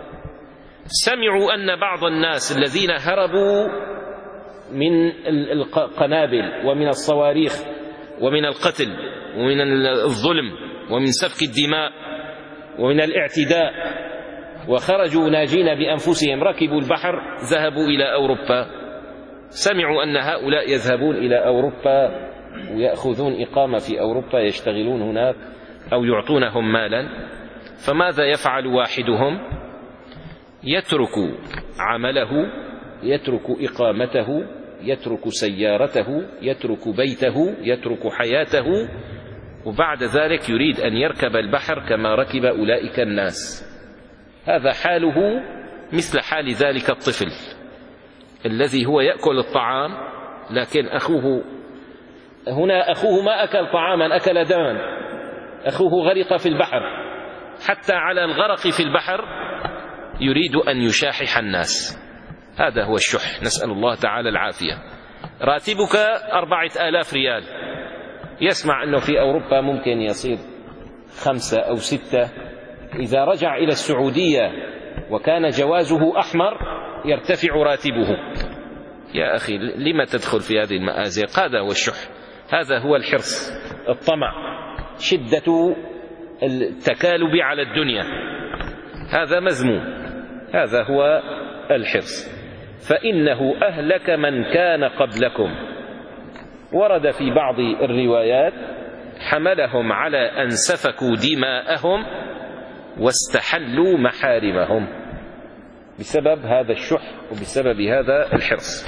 سمعوا أن بعض الناس الذين هربوا من القنابل ومن الصواريخ ومن القتل ومن الظلم ومن سفك الدماء ومن الاعتداء وخرجوا ناجين بأنفسهم، ركبوا البحر ذهبوا إلى أوروبا، سمعوا أن هؤلاء يذهبون إلى أوروبا ويأخذون إقامة في أوروبا، يشتغلون هناك أو يعطونهم مالا. فماذا يفعل واحدهم؟ يترك عمله، يترك إقامته، يترك سيارته، يترك بيته، يترك حياته، وبعد ذلك يريد أن يركب البحر كما ركب أولئك الناس. هذا حاله مثل حال ذلك الطفل الذي هو يأكل الطعام، لكن أخوه هنا أخوه ما أكل طعاما، أكل دما، أخوه غرق في البحر، حتى على الغرق في البحر يريد أن يشاحح الناس. هذا هو الشح، نسأل الله تعالى العافية. راتبك أربعة آلاف ريال، يسمع أنه في أوروبا ممكن يصير خمسة أو ستة، إذا رجع إلى السعودية وكان جوازه أحمر يرتفع راتبه. يا أخي لما تدخل في هذه المآزق؟ هذا هو الشح، هذا هو الحرص، الطمع، شدة التكالب على الدنيا، هذا مذموم، هذا هو الحرص. فإنه أهلك من كان قبلكم. ورد في بعض الروايات حملهم على أن سفكوا دماءهم واستحلوا محارمهم بسبب هذا الشح وبسبب هذا الحرص.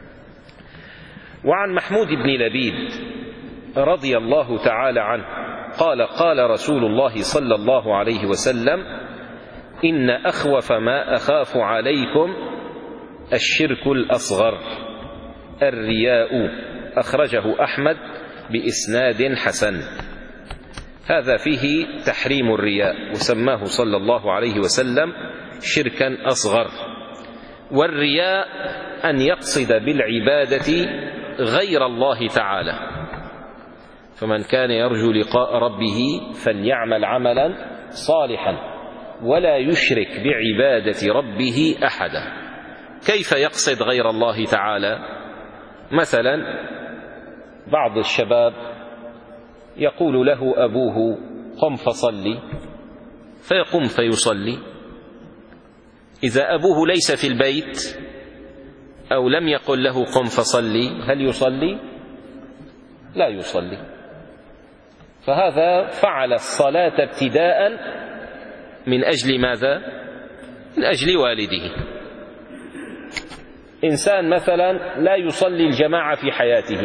وعن محمود بن لبيد رضي الله تعالى عنه قال: قال رسول الله صلى الله عليه وسلم: إن أخوف ما أخاف عليكم الشرك الأصغر الرياء، أخرجه أحمد بإسناد حسن. هذا فيه تحريم الرياء، وسماه صلى الله عليه وسلم شركا أصغر. والرياء أن يقصد بالعبادة غير الله تعالى، فمن كان يرجو لقاء ربه فليعمل عملا صالحا ولا يشرك بعبادة ربه أحدا. كيف يقصد غير الله تعالى؟ مثلا بعض الشباب يقول له أبوه قم فصلي، فيقوم فيصلي. إذا أبوه ليس في البيت أو لم يقل له قم فصلي، هل يصلي؟ لا يصلي. فهذا فعل الصلاة ابتداء من أجل ماذا؟ من أجل والده. إنسان مثلا لا يصلي الجماعة في حياته،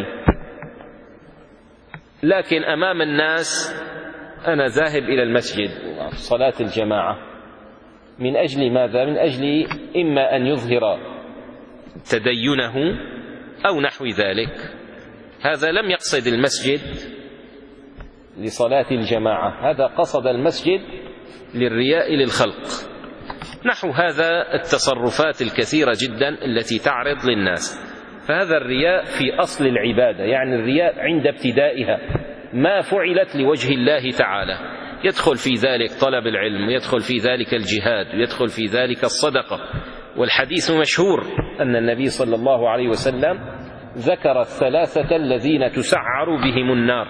لكن أمام الناس أنا ذاهب إلى المسجد صلاة الجماعة، من أجل ماذا؟ من أجل إما أن يظهر تدينه أو نحو ذلك. هذا لم يقصد المسجد لصلاة الجماعة، هذا قصد المسجد للرياء للخلق. نحو هذا التصرفات الكثيرة جدا التي تعرض للناس. فهذا الرياء في أصل العبادة، يعني الرياء عند ابتدائها ما فعلت لوجه الله تعالى. يدخل في ذلك طلب العلم، ويدخل في ذلك الجهاد، ويدخل في ذلك الصدقة. والحديث مشهور أن النبي صلى الله عليه وسلم ذكر الثلاثة الذين تسعر بهم النار.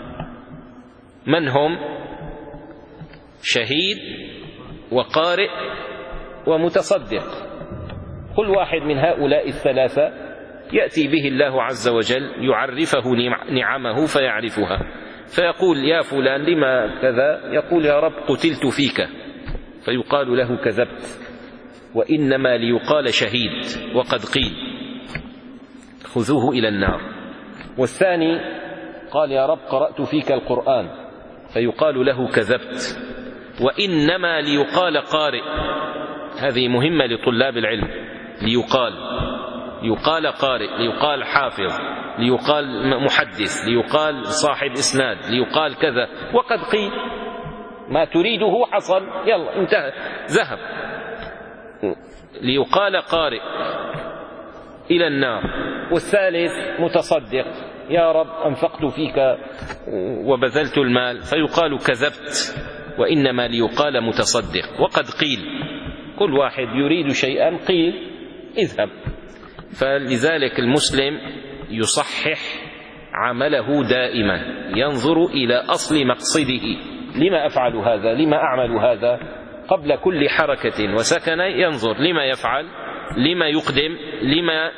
من هم؟ شهيد وقارئ ومتصدق. كل واحد من هؤلاء الثلاثة يأتي به الله عز وجل يعرفه نعمه فيعرفها، فيقول يا فلان لما كذا؟ يقول يا رب قتلت فيك، فيقال له كذبت، وإنما ليقال شهيد، وقد قيل خذوه إلى النار. والثاني قال يا رب قرأت فيك القرآن، فيقال له كذبت، وإنما ليقال قارئ. هذه مهمة لطلاب العلم، ليقال يقال قارئ، ليقال حافظ، ليقال محدث، ليقال صاحب إسناد، ليقال كذا، وقد قيل ما تريده حصل، يلا انتهى ذهب. ليقال قارئ إلى النار. والثالث متصدق، يا رب أنفقت فيك وبذلت المال، فيقال كذبت، وإنما ليقال متصدق، وقد قيل. كل واحد يريد شيئا قيل اذهب. فلذلك المسلم يصحح عمله دائما، ينظر إلى أصل مقصده، لما أفعل هذا؟ لما أعمل هذا؟ قبل كل حركة وسكنة ينظر لما يفعل، لما يقدم، لما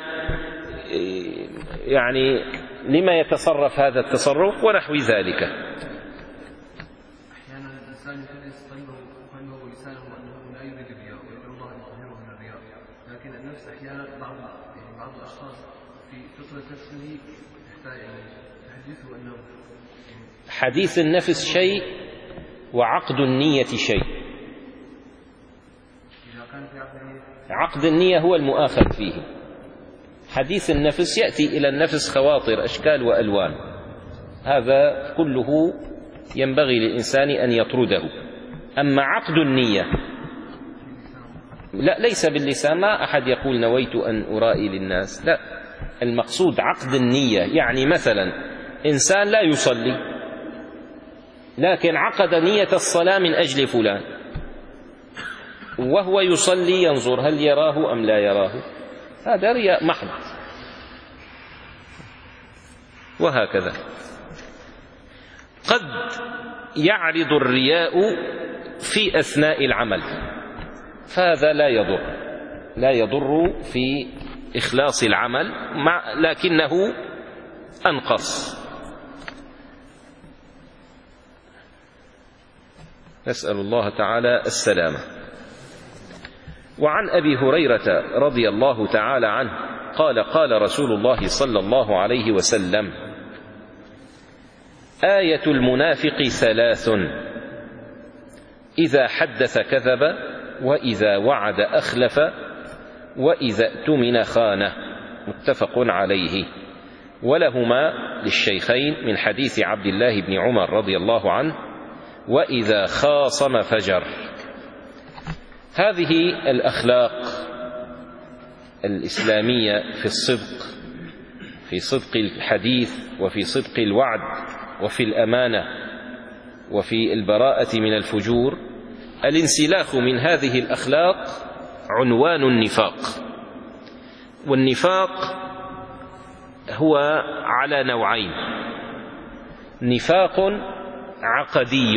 يعني لما يتصرف هذا التصرف ونحو ذلك. أحيانا الإنسان يحدث قلبه قلبه ولسانه أنه لا يريد الرياء ويدعو الله أن يطهره من الرياء، لكن النفس أحيانا بعض يعني بعض الأشخاص في فطرة نفسه تحدثه أنه حديث النفس شيء وعقد النية شيء. عقد النية هو المؤاخذ فيه. حديث النفس يأتي إلى النفس خواطر أشكال وألوان، هذا كله ينبغي للإنسان أن يطرده. أما عقد النية لا، ليس باللسان، ما أحد يقول نويت أن أرائي للناس، لا، المقصود عقد النية. يعني مثلا إنسان لا يصلي لكن عقد نية الصلاة من أجل فلان، وهو يصلي ينظر هل يراه أم لا يراه، هذا رياء محض. وهكذا قد يعرض الرياء في أثناء العمل، فهذا لا يضر لا يضر في إخلاص العمل، مع لكنه أنقص. نسأل الله تعالى السلامة. وعن أبي هريرة رضي الله تعالى عنه قال قال رسول الله صلى الله عليه وسلم: آية المنافق ثلاث: إذا حدث كذب، وإذا وعد أخلف، وإذا اؤتمن خانه. متفق عليه. ولهما للشيخين من حديث عبد الله بن عمر رضي الله عنه: وإذا خاصم فجر. هذه الأخلاق الإسلامية في الصدق، في صدق الحديث، وفي صدق الوعد، وفي الأمانة، وفي البراءة من الفجور، الانسلاخ من هذه الأخلاق عنوان النفاق. والنفاق هو على نوعين: نفاق عقدي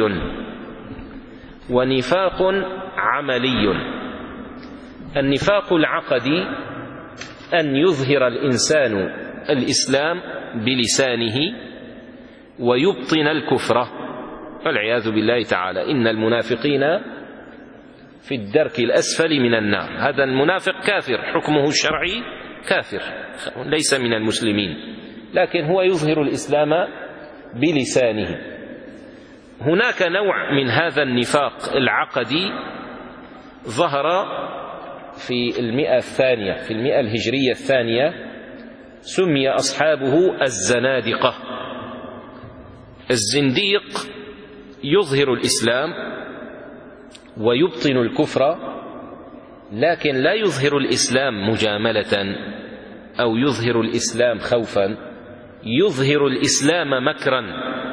ونفاق عملي. النفاق العقدي أن يظهر الإنسان الإسلام بلسانه ويبطن الكفر والعياذ بالله تعالى. إن المنافقين في الدرك الأسفل من النار. هذا المنافق كافر، حكمه الشرعي كافر، ليس من المسلمين، لكن هو يظهر الإسلام بلسانه. هناك نوع من هذا النفاق العقدي ظهر في المئة الثانية، في المئة الهجرية الثانية، سمي أصحابه الزنادقة. الزنديق يظهر الإسلام ويبطن الكفر، لكن لا يظهر الإسلام مجاملة أو يظهر الإسلام خوفا، يظهر الإسلام مكرا.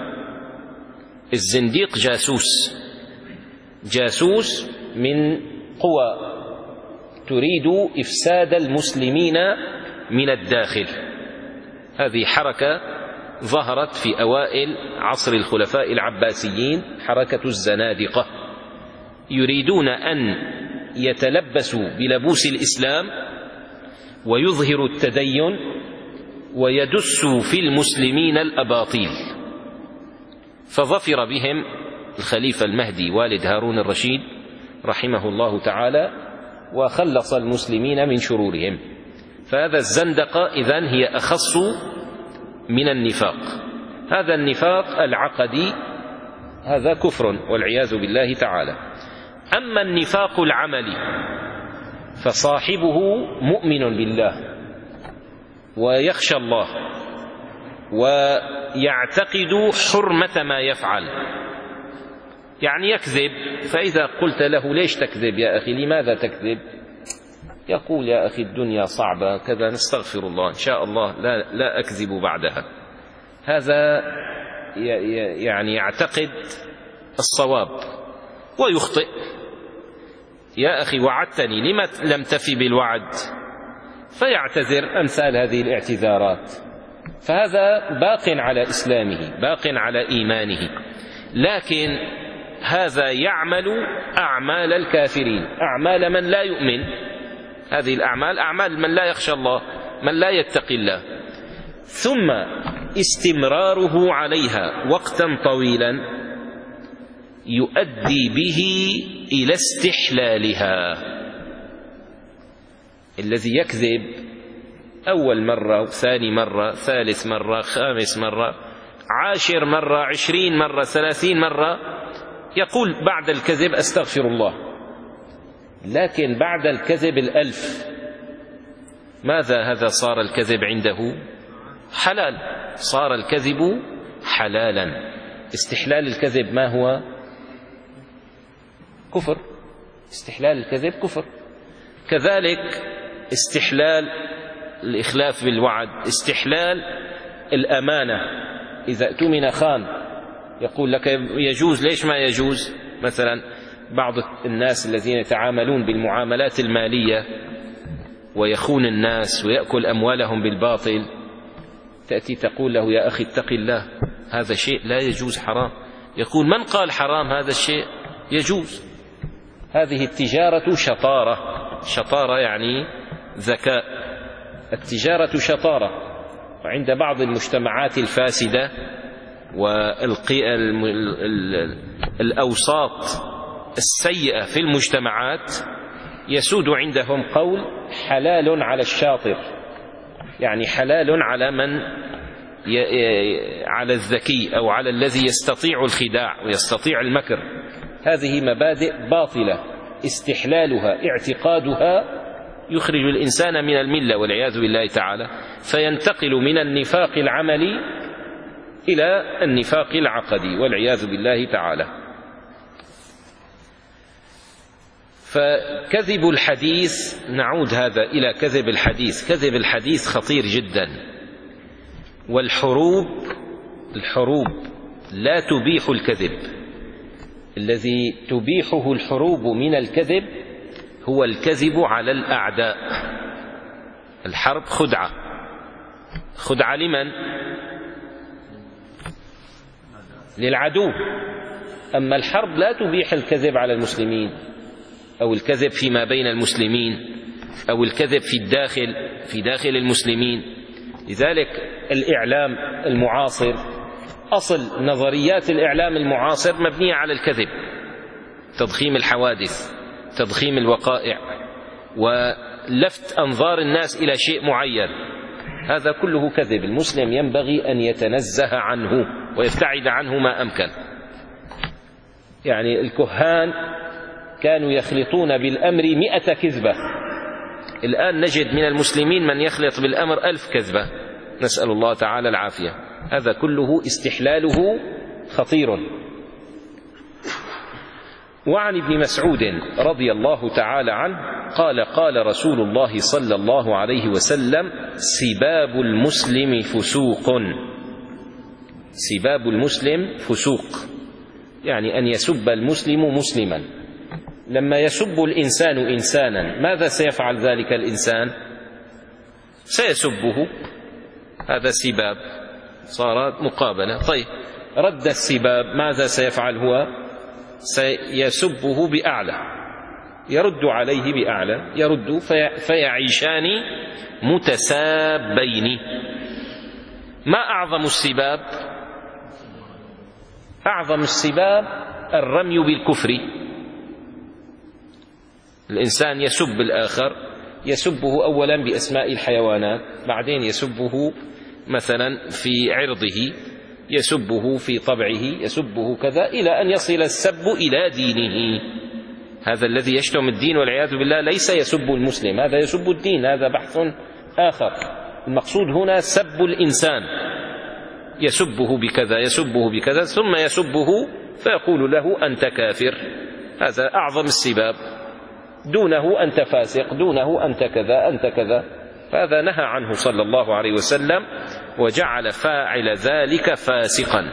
الزنديق جاسوس، جاسوس من قوى تريد إفساد المسلمين من الداخل. هذه حركة ظهرت في أوائل عصر الخلفاء العباسيين، حركة الزنادقة، يريدون أن يتلبسوا بلبوس الإسلام ويظهروا التدين ويدسوا في المسلمين الأباطيل. فظفر بهم الخليفة المهدي والد هارون الرشيد رحمه الله تعالى، وخلص المسلمين من شرورهم. فهذا الزندقة إذن هي أخص من النفاق. هذا النفاق العقدي هذا كفر والعياذ بالله تعالى. أما النفاق العملي فصاحبه مؤمن بالله ويخشى الله ويعتقد حرمة ما يفعل، يعني يكذب، فإذا قلت له ليش تكذب يا أخي، لماذا تكذب، يقول يا أخي الدنيا صعبة كذا، نستغفر الله إن شاء الله لا, لا أكذب بعدها. هذا يعني يعتقد الصواب ويخطئ. يا أخي وعدتني لما لم تفي بالوعد، فيعتذر أمثال هذه الاعتذارات. فهذا باق على إسلامه، باق على إيمانه، لكن هذا يعمل أعمال الكافرين، أعمال من لا يؤمن. هذه الأعمال أعمال من لا يخشى الله، من لا يتقي الله. ثم استمراره عليها وقتا طويلا يؤدي به إلى استحلالها. الذي يكذب أول مرة، ثاني مرة، ثالث مرة، خامس مرة، عاشر مرة، عشرين مرة، ثلاثين مرة، يقول بعد الكذب أستغفر الله، لكن بعد الكذب الألف ماذا؟ هذا صار الكذب عنده حلال، صار الكذب حلالا. استحلال الكذب ما هو؟ كفر. استحلال الكذب كفر. كذلك استحلال الإخلاف بالوعد، استحلال الأمانة، إذا اؤتمن خان، يقول لك يجوز، ليش ما يجوز؟ مثلا بعض الناس الذين يتعاملون بالمعاملات المالية ويخون الناس ويأكل أموالهم بالباطل، تأتي تقول له يا أخي اتق الله، هذا شيء لا يجوز، حرام. يقول من قال حرام؟ هذا الشيء يجوز. هذه التجارة شطارة، شطارة يعني ذكاء، التجارة شطارة. وعند بعض المجتمعات الفاسدة والأوساط السيئة في المجتمعات يسود عندهم قول حلال على الشاطر، يعني حلال على من على الذكي أو على الذي يستطيع الخداع ويستطيع المكر. هذه مبادئ باطلة، استحلالها اعتقادها يخرج الإنسان من الملة والعياذ بالله تعالى، فينتقل من النفاق العملي إلى النفاق العقدي والعياذ بالله تعالى. فكذب الحديث، نعود هذا إلى كذب الحديث. كذب الحديث خطير جدا، والحروب الحروب لا تبيح الكذب. الذي تبيحه الحروب من الكذب هو الكذب على الأعداء. الحرب خدعة، خدعة لمن؟ للعدو. أما الحرب لا تبيح الكذب على المسلمين، أو الكذب فيما بين المسلمين، أو الكذب في الداخل في داخل المسلمين. لذلك الإعلام المعاصر، أصل نظريات الإعلام المعاصر مبنية على الكذب، تضخيم الحوادث، تضخيم الوقائع، ولفت أنظار الناس إلى شيء معين. هذا كله كذب. المسلم ينبغي أن يتنزه عنه ويبتعد عنه ما أمكن. يعني الكهان كانوا يخلطون بالأمر مئة كذبة، الآن نجد من المسلمين من يخلط بالأمر ألف كذبة، نسأل الله تعالى العافية. هذا كله استحلاله خطير. وعن ابن مسعود رضي الله تعالى عنه قال: قال رسول الله صلى الله عليه وسلم: سباب المسلم فسوق. سباب المسلم فسوق، يعني أن يسب المسلم مسلما. لما يسب الإنسان إنسانا، ماذا سيفعل ذلك الإنسان؟ سيسبه، هذا سباب، صارت مقابلة. طيب، رد السباب، ماذا سيفعل هو؟ سيسبه بأعلى، يرد عليه بأعلى، يرد في فيعيشان متسابين. ما أعظم السباب؟ أعظم السباب الرمي بالكفر. الإنسان يسب الآخر، يسبه أولا بأسماء الحيوانات، بعدين يسبه مثلا في عرضه، يسبه في طبعه، يسبه كذا، إلى أن يصل السب إلى دينه. هذا الذي يشتم الدين والعياذ بالله ليس يسب المسلم، هذا يسب الدين، هذا بحث آخر. المقصود هنا سب الإنسان، يسبه بكذا، يسبه بكذا، ثم يسبه فيقول له أنت كافر. هذا أعظم السباب، دونه أنت فاسق، دونه أنت كذا، أنت كذا. فهذا نهى عنه صلى الله عليه وسلم، وجعل فاعل ذلك فاسقا.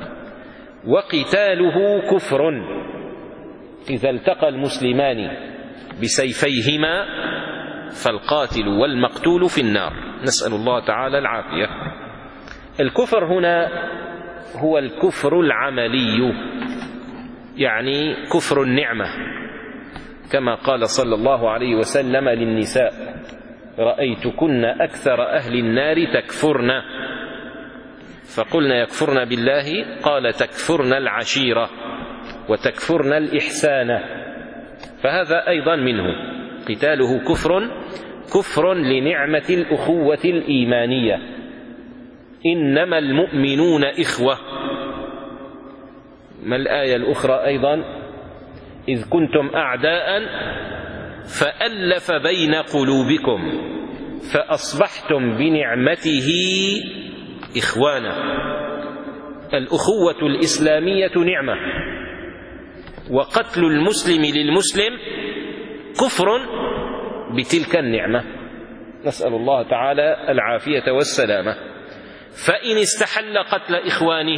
وقتاله كفر، إذا التقى المسلمان بسيفيهما فالقاتل والمقتول في النار، نسأل الله تعالى العافية. الكفر هنا هو الكفر العملي، يعني كفر النعمة، كما قال صلى الله عليه وسلم للنساء: رأيتكن أكثر أهل النار تكفرن. فقلنا: يكفرن بالله؟ قال: تكفرن العشيرة وتكفرن الإحسان. فهذا أيضا منه، قتاله كفر، كفر لنعمة الأخوة الإيمانية. إنما المؤمنون إخوة. ما الآية الأخرى أيضا؟ إذ كنتم أعداء فألف بين قلوبكم فأصبحتم بنعمته إخوانا. الأخوة الإسلامية نعمة، وقتل المسلم للمسلم كفر بتلك النعمة، نسأل الله تعالى العافية والسلامة. فإن استحل قتل إخوانه،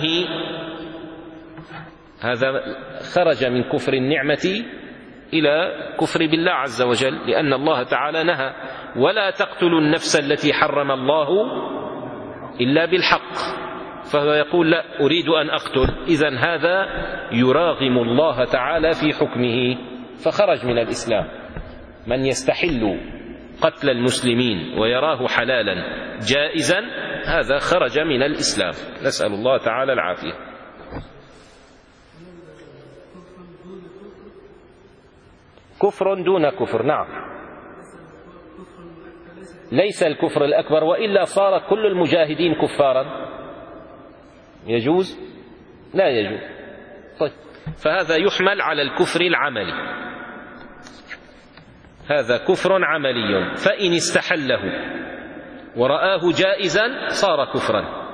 هذا خرج من كفر النعمة إلى كفر بالله عز وجل، لأن الله تعالى نهى: ولا تقتلوا النفس التي حرم الله إلا بالحق. فهو يقول: لا أريد أن أقتل، إذن هذا يراغم الله تعالى في حكمه، فخرج من الإسلام. من يستحل قتل المسلمين ويراه حلالا جائزا، هذا خرج من الإسلام، نسأل الله تعالى العافية. كفر دون كفر، نعم، ليس الكفر الأكبر، وإلا صار كل المجاهدين كفارا. يجوز؟ لا يجوز. طيب، فهذا يحمل على الكفر العملي، هذا كفر عملي، فإن استحله ورآه جائزا صار كفرا.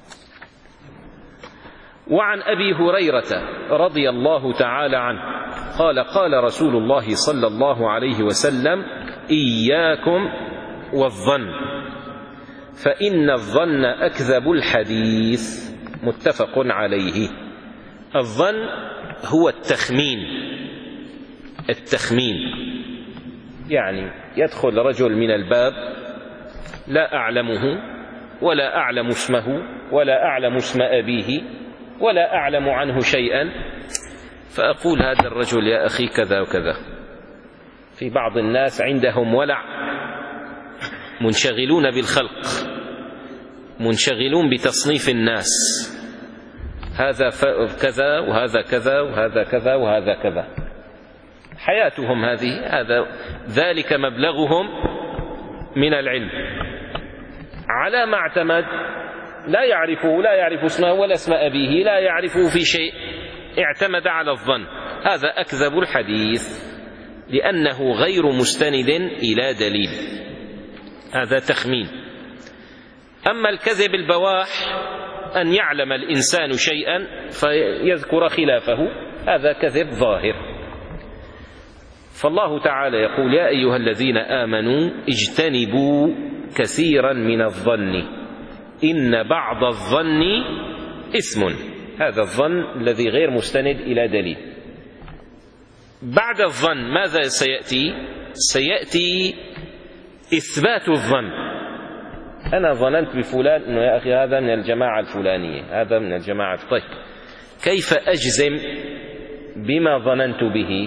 وعن أبي هريرة رضي الله تعالى عنه قال قال رسول الله صلى الله عليه وسلم إياكم والظن فإن الظن أكذب الحديث. متفق عليه. الظن هو التخمين. التخمين يعني يدخل رجل من الباب لا أعلمه ولا أعلم اسمه ولا أعلم اسم أبيه ولا أعلم عنه شيئا، فأقول هذا الرجل يا أخي كذا وكذا. في بعض الناس عندهم ولع، منشغلون بالخلق، منشغلون بتصنيف الناس، هذا كذا وهذا كذا وهذا كذا وهذا كذا، حياتهم هذه، هذا ذلك مبلغهم من العلم. على ما اعتمد لا يعرفه، لا يعرف اسمه ولا اسم أبيه، لا يعرفه في شيء، اعتمد على الظن. هذا أكذب الحديث لأنه غير مستند إلى دليل، هذا تخمين. أما الكذب البواح أن يعلم الإنسان شيئا فيذكر خلافه، هذا كذب ظاهر. فالله تعالى يقول يا أيها الذين آمنوا اجتنبوا كثيرا من الظن إن بعض الظن إثم. هذا الظن الذي غير مستند إلى دليل. بعد الظن ماذا سيأتي؟ سيأتي إثبات الظن. أنا ظننت بفلان أنه يا أخي هذا من الجماعة الفلانية، هذا من الجماعة. طيب كيف أجزم بما ظننت به؟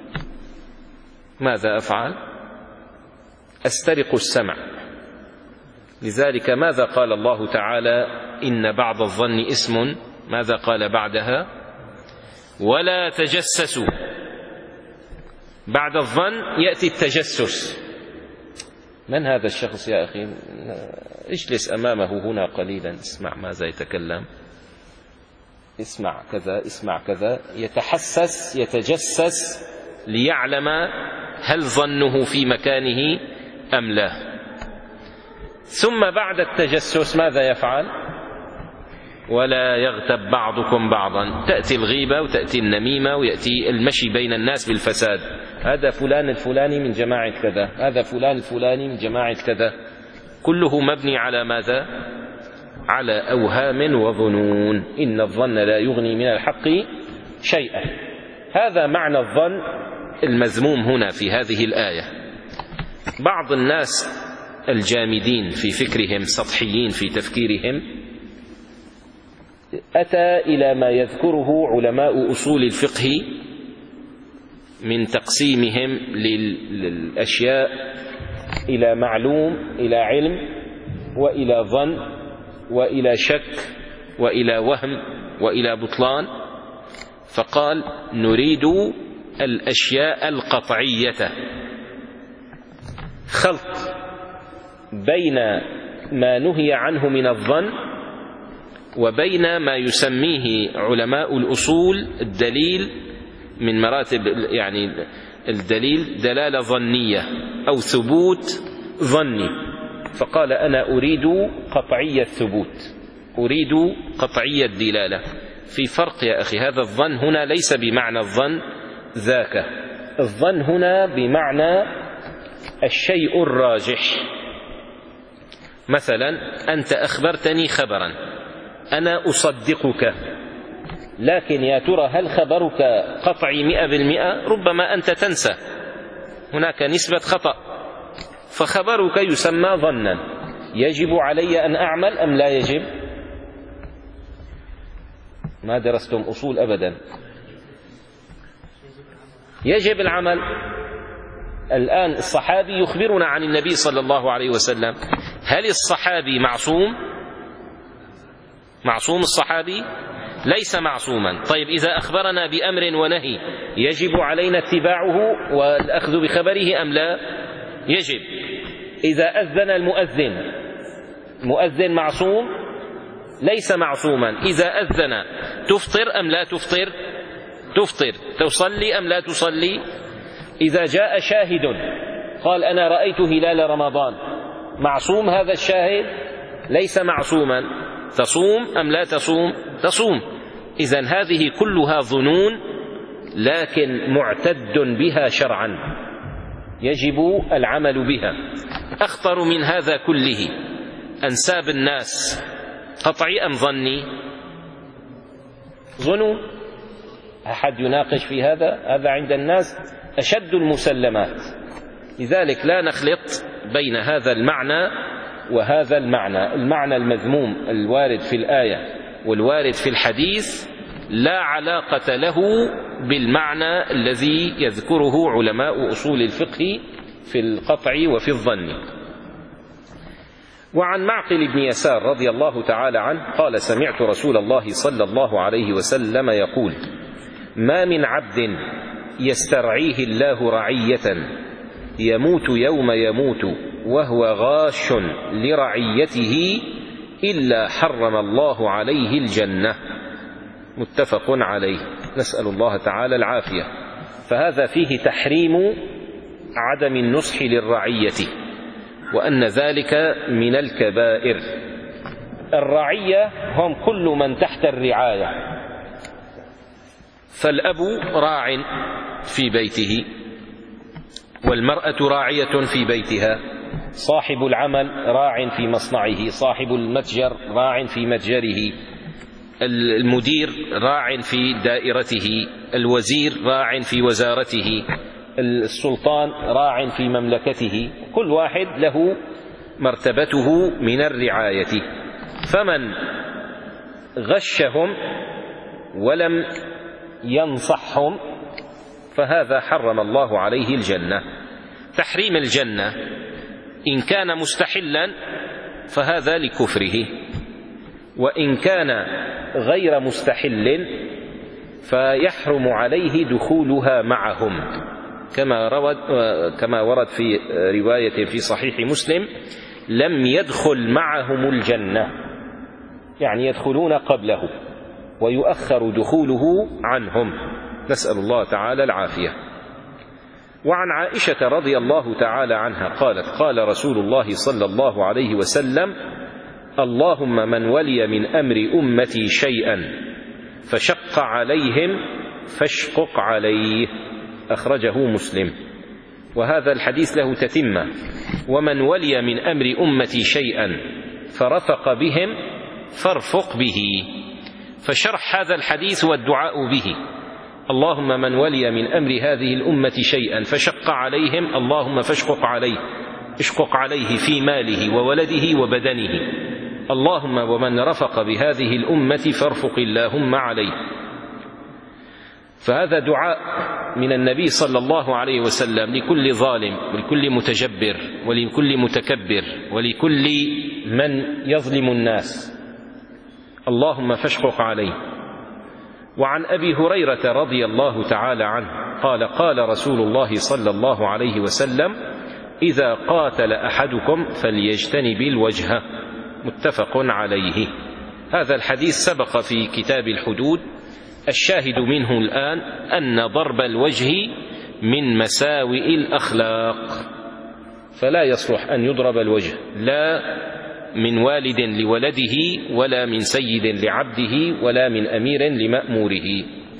ماذا أفعل؟ أسترق السمع. لذلك ماذا قال الله تعالى؟ إن بعض الظن إثم. ماذا قال بعدها؟ ولا تجسسوا. بعد الظن يأتي التجسس. من هذا الشخص يا أخي؟ اجلس أمامه هنا قليلا، اسمع ماذا يتكلم، اسمع كذا، اسمع كذا، يتحسس يتجسس ليعلم هل ظنه في مكانه أم لا. ثم بعد التجسس ماذا يفعل؟ ولا يغتب بعضكم بعضا. تأتي الغيبة وتأتي النميمة ويأتي المشي بين الناس بالفساد. هذا فلان الفلاني من جماعة كذا، هذا فلان الفلاني من جماعة كذا، كله مبني على ماذا؟ على أوهام وظنون. إن الظن لا يغني من الحق شيئا. هذا معنى الظن المذموم هنا في هذه الآية. بعض الناس الجامدين في فكرهم، سطحيين في تفكيرهم، أتى إلى ما يذكره علماء أصول الفقه من تقسيمهم للأشياء إلى معلوم، إلى علم، وإلى ظن، وإلى شك، وإلى وهم، وإلى بطلان. فقال نريد الأشياء القطعية، خلط بين ما نهي عنه من الظن وبين ما يسميه علماء الأصول الدليل، من مراتب يعني الدليل دلالة ظنية أو ثبوت ظني. فقال أنا أريد قطعية ثبوت، أريد قطعية دلالة. في فرق يا أخي. هذا الظن هنا ليس بمعنى الظن ذاك، الظن هنا بمعنى الشيء الراجح. مثلا أنت أخبرتني خبرا، أنا أصدقك، لكن يا ترى هل خبرك قطعي مئة بالمئة؟ ربما أنت تنسى، هناك نسبة خطأ، فخبرك يسمى ظنا. يجب علي أن أعمل أم لا يجب؟ ما درستم أصول أبدا. يجب العمل. الآن الصحابي يخبرنا عن النبي صلى الله عليه وسلم، هل الصحابي معصوم؟ معصوم الصحابي؟ ليس معصوما. طيب إذا أخبرنا بأمر ونهي يجب علينا اتباعه والأخذ بخبره أم لا؟ يجب. إذا أذن المؤذن، مؤذن معصوم؟ ليس معصوما. إذا أذن تفطر أم لا تفطر؟ تفطر. تصلي أم لا تصلي؟ إذا جاء شاهد قال أنا رأيت هلال رمضان، معصوم هذا الشاهد؟ ليس معصوما. تصوم أم لا تصوم؟ تصوم. إذن هذه كلها ظنون لكن معتد بها شرعا يجب العمل بها. أخطر من هذا كله أنساب الناس، قطعي أم ظني؟ ظنوا. أحد يناقش في هذا؟ هذا عند الناس أشد المسلمات. لذلك لا نخلط بين هذا المعنى وهذا المعنى. المعنى المذموم الوارد في الآية والوارد في الحديث لا علاقة له بالمعنى الذي يذكره علماء أصول الفقه في القطع وفي الظن. وعن معقل بن يسار رضي الله تعالى عنه قال: سمعت رسول الله صلى الله عليه وسلم يقول: ما من عبد يسترعيه الله رعية يموت يوم يموت وهو غاش لرعيته إلا حرم الله عليه الجنة. متفق عليه. نسأل الله تعالى العافية. فهذا فيه تحريم عدم النصح للرعية، وأن ذلك من الكبائر. الرعية هم كل من تحت الرعاية، فالأب راع في بيته، والمرأة راعية في بيتها، صاحب العمل راع في مصنعه، صاحب المتجر راع في متجره، المدير راع في دائرته، الوزير راع في وزارته، السلطان راع في مملكته. كل واحد له مرتبته من الرعاية. فمن غشهم ولم ينصحهم فهذا حرم الله عليه الجنة. تحريم الجنة إن كان مستحلا فهذا لكفره، وإن كان غير مستحل فيحرم عليه دخولها معهم، كما ورد كما ورد في رواية في صحيح مسلم: لم يدخل معهم الجنة، يعني يدخلون قبله ويؤخر دخوله عنهم. نسأل الله تعالى العافية. وعن عائشة رضي الله تعالى عنها قالت: قال رسول الله صلى الله عليه وسلم: اللهم من ولي من أمر أمتي شيئا فشق عليهم فاشقق عليه. أخرجه مسلم. وهذا الحديث له تتمة: ومن ولي من أمر أمتي شيئا فرفق بهم فارفق به. فشرح هذا الحديث والدعاء به: اللهم من ولي من أمر هذه الأمة شيئا فشق عليهم اللهم فاشقق عليه، اشقق عليه في ماله وولده وبدنه. اللهم ومن رفق بهذه الأمة فارفق اللهم عليه. فهذا دعاء من النبي صلى الله عليه وسلم لكل ظالم ولكل متجبر ولكل متكبر ولكل من يظلم الناس. اللهم فاشقق عليه. وعن أبي هريرة رضي الله تعالى عنه قال: قال رسول الله صلى الله عليه وسلم: إذا قاتل أحدكم فليجتنب الوجه. متفق عليه. هذا الحديث سبق في كتاب الحدود. الشاهد منه الآن أن ضرب الوجه من مساوئ الأخلاق، فلا يصلح أن يضرب الوجه، لا من والد لولده ولا من سيد لعبده ولا من أمير لمأموره.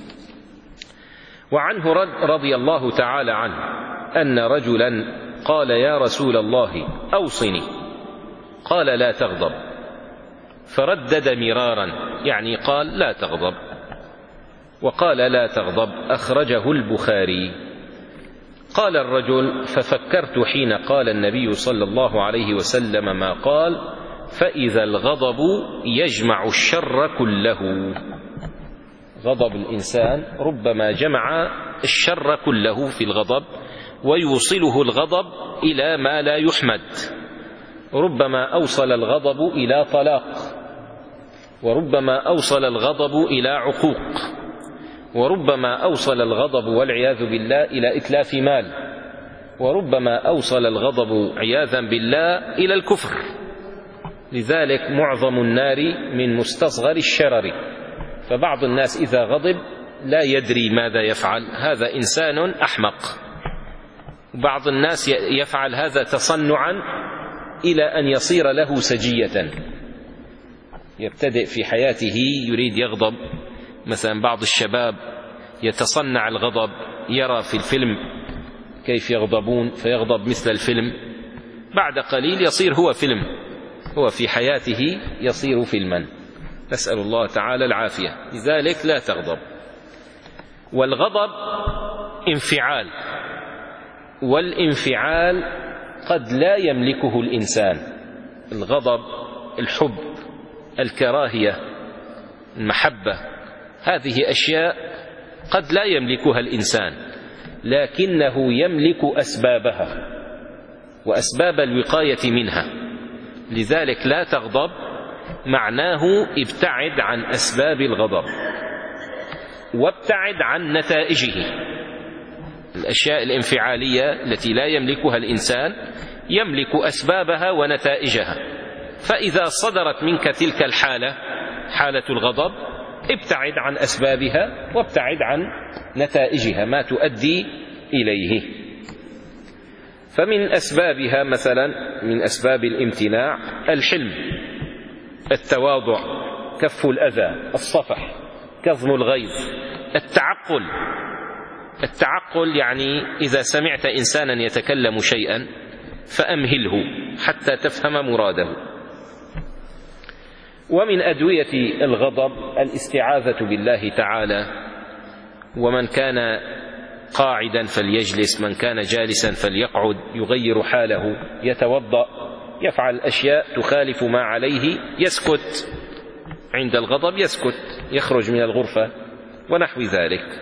وعنه رضي الله تعالى عنه أن رجلا قال: يا رسول الله أوصني. قال: لا تغضب. فردد مرارا، يعني قال: لا تغضب. وقال: لا تغضب. أخرجه البخاري. قال الرجل: ففكرت حين قال النبي صلى الله عليه وسلم ما قال، فإذا الغضب يجمع الشر كله. غضب الإنسان ربما جمع الشر كله في الغضب، ويوصله الغضب إلى ما لا يحمد. ربما أوصل الغضب إلى طلاق، وربما أوصل الغضب إلى عقوق، وربما أوصل الغضب والعياذ بالله إلى إتلاف مال، وربما أوصل الغضب عياذا بالله إلى الكفر. لذلك معظم النار من مستصغر الشرر. فبعض الناس إذا غضب لا يدري ماذا يفعل، هذا إنسان أحمق. بعض الناس يفعل هذا تصنعا إلى أن يصير له سجية، يبتدئ في حياته يريد يغضب. مثلا بعض الشباب يتصنع الغضب، يرى في الفيلم كيف يغضبون فيغضب مثل الفيلم، بعد قليل يصير هو فيلم، هو في حياته يصير فيلما، نسأل الله تعالى العافية. لذلك لا تغضب. والغضب انفعال، والانفعال قد لا يملكه الإنسان. الغضب، الحب، الكراهية، المحبة، هذه أشياء قد لا يملكها الإنسان، لكنه يملك أسبابها وأسباب الوقاية منها. لذلك لا تغضب معناه ابتعد عن أسباب الغضب وابتعد عن نتائجه. الأشياء الانفعالية التي لا يملكها الإنسان يملك أسبابها ونتائجها، فإذا صدرت منك تلك الحالة، حالة الغضب، ابتعد عن أسبابها وابتعد عن نتائجها ما تؤدي إليه. فمن أسبابها مثلا، من أسباب الامتناع الحلم، التواضع، كف الأذى، الصفح، كظم الغيظ، التعقل. التعقل يعني إذا سمعت إنسانا يتكلم شيئا فأمهله حتى تفهم مراده. ومن أدوية الغضب الاستعاذة بالله تعالى، ومن كان قاعدا فليجلس، من كان جالسا فليقعد، يغير حاله، يتوضأ، يفعل أشياء تخالف ما عليه، يسكت عند الغضب، يسكت، يخرج من الغرفة ونحو ذلك.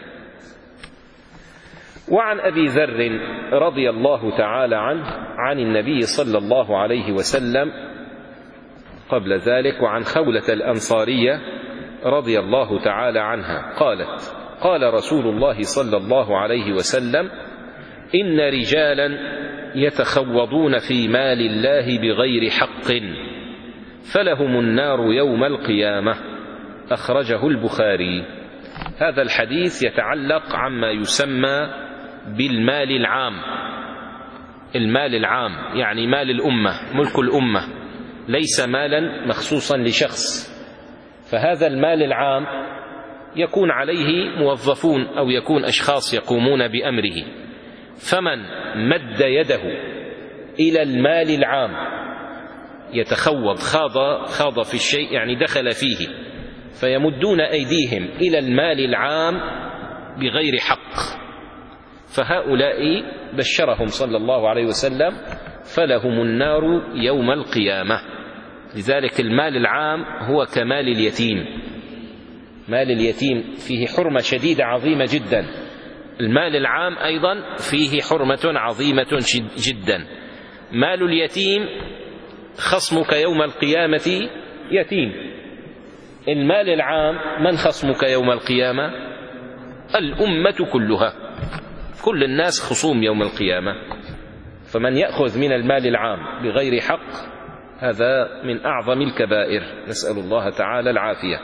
وعن أبي ذر رضي الله تعالى عنه عن النبي صلى الله عليه وسلم قبل ذلك، وعن خولة الأنصارية رضي الله تعالى عنها قالت: قال رسول الله صلى الله عليه وسلم: إن رجالا يتخوضون في مال الله بغير حق فلهم النار يوم القيامة. أخرجه البخاري. هذا الحديث يتعلق عما يسمى بالمال العام. المال العام يعني مال الأمة، ملك الأمة، ليس مالا مخصوصا لشخص. فهذا المال العام يكون عليه موظفون أو يكون أشخاص يقومون بأمره، فمن مد يده إلى المال العام يتخوض، خاض خاض في الشيء يعني دخل فيه، فيمدون أيديهم إلى المال العام بغير حق، فهؤلاء بشرهم صلى الله عليه وسلم فلهم النار يوم القيامة. لذلك المال العام هو كمال اليتيم. مال اليتيم فيه حرمة شديدة عظيمة جدا. المال العام أيضا فيه حرمة عظيمة جدا. مال اليتيم خصمك يوم القيامة يتيم. المال العام من خصمك يوم القيامة؟ الأمة كلها، كل الناس خصوم يوم القيامة. فمن يأخذ من المال العام بغير حق هذا من أعظم الكبائر، نسأل الله تعالى العافية.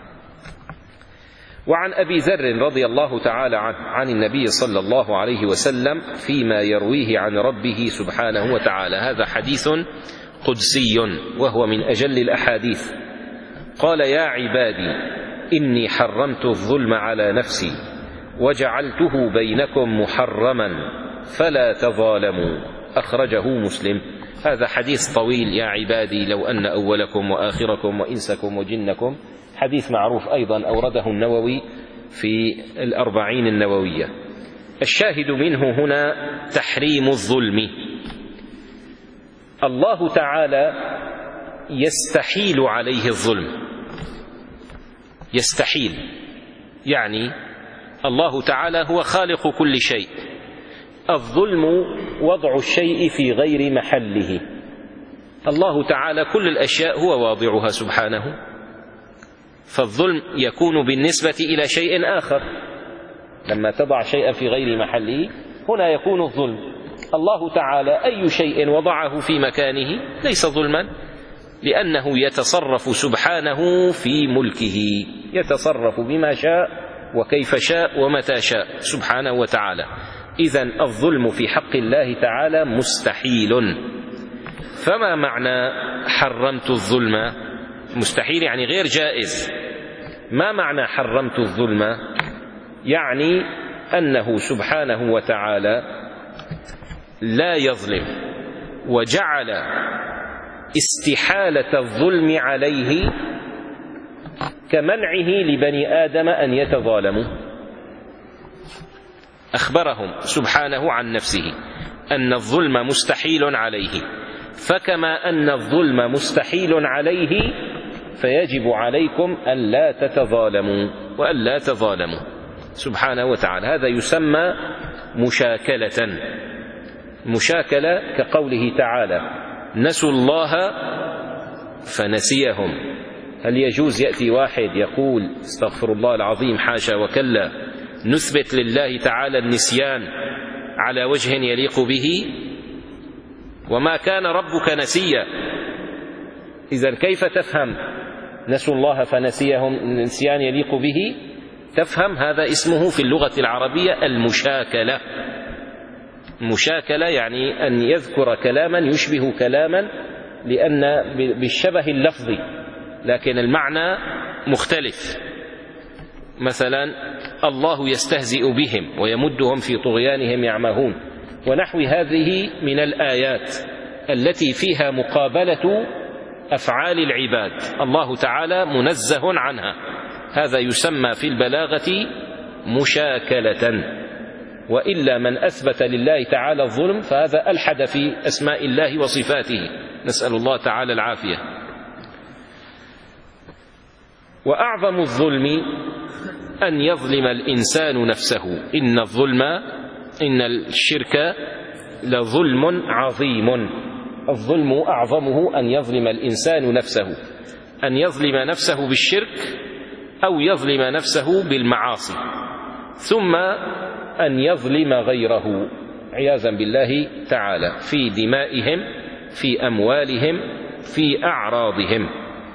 وعن أبي ذر رضي الله تعالى عنه عن النبي صلى الله عليه وسلم فيما يرويه عن ربه سبحانه وتعالى، هذا حديث قدسي وهو من أجل الأحاديث. قال: يا عبادي إني حرمت الظلم على نفسي وجعلته بينكم محرما فلا تظالموا. أخرجه مسلم. هذا حديث طويل، يا عبادي لو أن أولكم وآخركم وإنسكم وجنكم، حديث معروف أيضا أورده النووي في الأربعين النووية. الشاهد منه هنا تحريم الظلم. الله تعالى يستحيل عليه الظلم، يستحيل يعني الله تعالى هو خالق كل شيء. الظلم وضع الشيء في غير محله. الله تعالى كل الأشياء هو واضعها سبحانه، فالظلم يكون بالنسبة إلى شيء آخر. لما تضع شيئا في غير محله هنا يكون الظلم. الله تعالى أي شيء وضعه في مكانه ليس ظلما، لأنه يتصرف سبحانه في ملكه، يتصرف بما شاء وكيف شاء ومتى شاء سبحانه وتعالى. إذن الظلم في حق الله تعالى مستحيل. فما معنى حرمت الظلم؟ مستحيل يعني غير جائز. ما معنى حرمت الظلم؟ يعني أنه سبحانه وتعالى لا يظلم، وجعل استحالة الظلم عليه كمنعه لبني آدم أن يتظالموا. أخبرهم سبحانه عن نفسه أن الظلم مستحيل عليه، فكما أن الظلم مستحيل عليه فيجب عليكم أن لا تتظالموا وأن لا تظالموا سبحانه وتعالى. هذا يسمى مشاكلة. مشاكلة كقوله تعالى: نسوا الله فنسيهم. هل يجوز يأتي واحد يقول استغفر الله العظيم حاشا وكلا نثبت لله تعالى النسيان على وجه يليق به؟ وما كان ربك نسيا. إذن كيف تفهم نسوا الله فنسيهم نسيان يليق به؟ تفهم هذا اسمه في اللغة العربية المشاكلة. مشاكلة يعني أن يذكر كلاما يشبه كلاما لأن بالشبه اللفظي لكن المعنى مختلف. مثلا الله يستهزئ بهم ويمدهم في طغيانهم يعمهون، ونحو هذه من الآيات التي فيها مقابلة أفعال العباد الله تعالى منزه عنها. هذا يسمى في البلاغة مشاكلة. وإلا من أثبت لله تعالى الظلم فهذا ألحد في أسماء الله وصفاته، نسأل الله تعالى العافية. وأعظم الظلم أن يظلم الإنسان نفسه. إن الظلم إن الشرك لظلم عظيم. الظلم أعظمه أن يظلم الإنسان نفسه، أن يظلم نفسه بالشرك أو يظلم نفسه بالمعاصي، ثم أن يظلم غيره عياذا بالله تعالى في دمائهم، في أموالهم، في أعراضهم.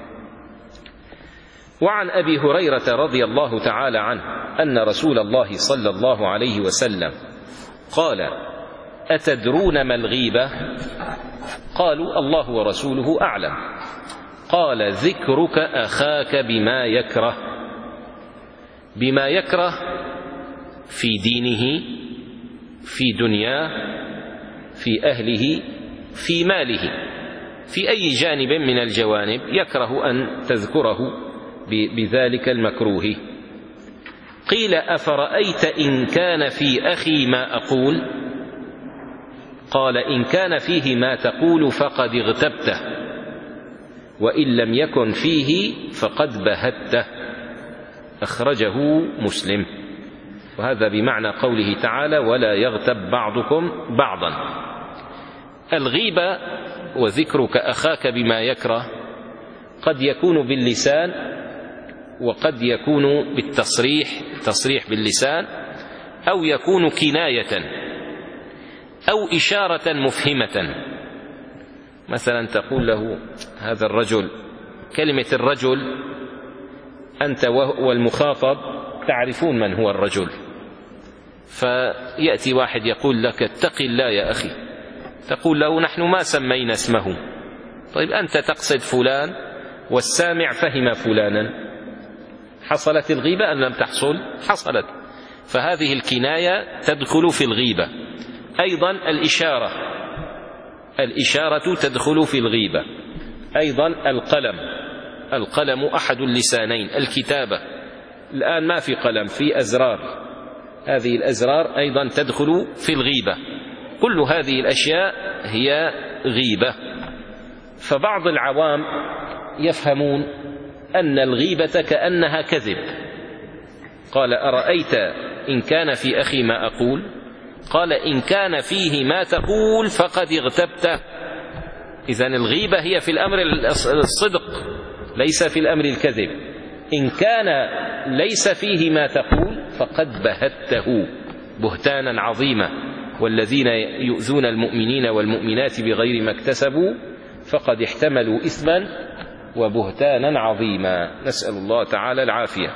وعن أبي هريرة رضي الله تعالى عنه أن رسول الله صلى الله عليه وسلم قال: أتدرون ما الغيبة؟ قالوا: الله ورسوله أعلم. قال: ذكرك أخاك بما يكره. بما يكره في دينه، في دنياه، في أهله، في ماله، في أي جانب من الجوانب يكره أن تذكره بذلك المكروه. قيل: أفرأيت إن كان في أخي ما أقول؟ قال: إن كان فيه ما تقول فقد اغتبته، وإن لم يكن فيه فقد بهته. أخرجه مسلم. وهذا بمعنى قوله تعالى: ولا يغتب بعضكم بعضا. الغيبة وذكرك أخاك بما يكره قد يكون باللسان، وقد يكون بالتصريح، تصريح باللسان، أو يكون كناية أو إشارة مفهمة. مثلا تقول له هذا الرجل، كلمة الرجل أنت والمخاطب تعرفون من هو الرجل، فيأتي واحد يقول لك اتق الله يا أخي، تقول له نحن ما سمينا اسمه. طيب أنت تقصد فلان والسامع فهم فلانا. حصلت الغيبة أم لم تحصل؟ حصلت. فهذه الكناية تدخل في الغيبة. أيضا الإشارة، الإشارة تدخل في الغيبة. أيضا القلم، القلم أحد اللسانين. الكتابة، الآن ما في قلم، في أزرار، هذه الأزرار أيضا تدخل في الغيبة. كل هذه الأشياء هي غيبة. فبعض العوام يفهمون أن الغيبة كأنها كذب. قال: أرأيت إن كان في أخي ما أقول؟ قال: إن كان فيه ما تقول فقد اغتبته. إذن الغيبة هي في الأمر الصدق ليس في الأمر الكذب. إن كان ليس فيه ما تقول فقد بهته بهتانا عظيما. والذين يؤذون المؤمنين والمؤمنات بغير ما اكتسبوا فقد احتملوا إثما وبهتانا عظيما. نسأل الله تعالى العافية.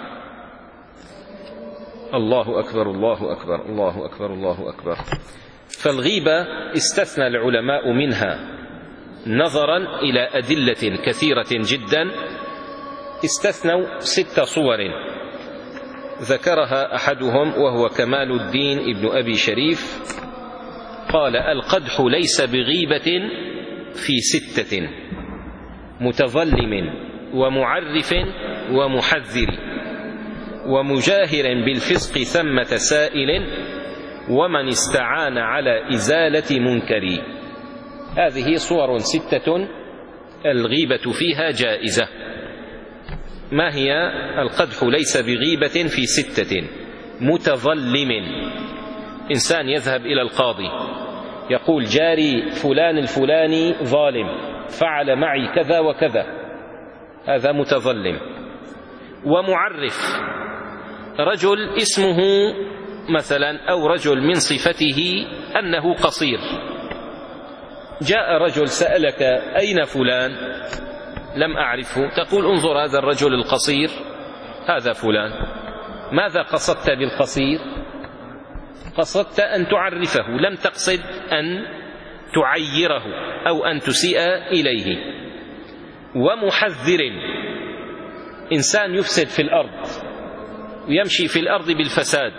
الله أكبر الله أكبر الله أكبر الله أكبر. فالغيبة استثنى العلماء منها نظرا إلى أدلة كثيرة جدا. استثنوا ست صور ذكرها أحدهم وهو كمال الدين ابن أبي شريف، قال: القدح ليس بغيبة في ستة: متظلم ومعرف ومحذر ومجاهر بالفسق ثمة سائل ومن استعان على إزالة منكر. هذه صور ستة الغيبة فيها جائزة. ما هي؟ القدح ليس بغيبة في ستة: متظلم، إنسان يذهب إلى القاضي يقول: جاري فلان الفلاني ظالم، فعل معي كذا وكذا، هذا متظلم. ومعرف، رجل اسمه مثلا أو رجل من صفته أنه قصير، جاء رجل سألك: أين فلان؟ لم أعرفه، تقول: انظر هذا الرجل القصير، هذا فلان. ماذا قصدت بالقصير؟ قصدت أن تعرفه، لم تقصد أن تعيره أو أن تسيء إليه. ومحذر، إنسان يفسد في الأرض ويمشي في الأرض بالفساد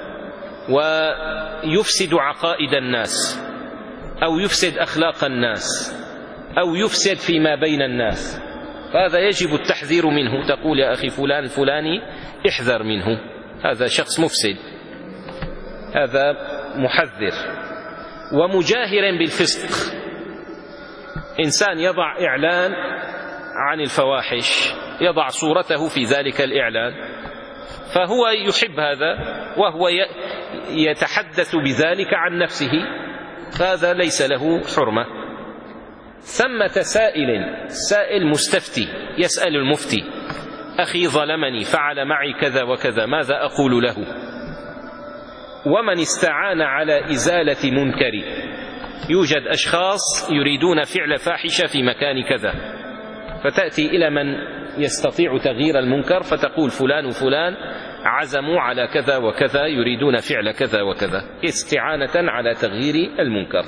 ويفسد عقائد الناس أو يفسد أخلاق الناس أو يفسد فيما بين الناس، فهذا يجب التحذير منه. تقول: يا أخي فلان الفلاني احذر منه، هذا شخص مفسد، هذا محذر. ومجاهر بالفسق، إنسان يضع إعلان عن الفواحش، يضع صورته في ذلك الإعلان، فهو يحب هذا وهو يتحدث بذلك عن نفسه، فهذا ليس له حرمة. ثمة سائل، سائل مستفتي يسأل المفتي: أخي ظلمني، فعل معي كذا وكذا، ماذا أقول له؟ ومن استعان على إزالة منكر، يوجد أشخاص يريدون فعل فاحشة في مكان كذا، فتأتي إلى من يستطيع تغيير المنكر فتقول: فلان وفلان عزموا على كذا وكذا، يريدون فعل كذا وكذا، استعانة على تغيير المنكر.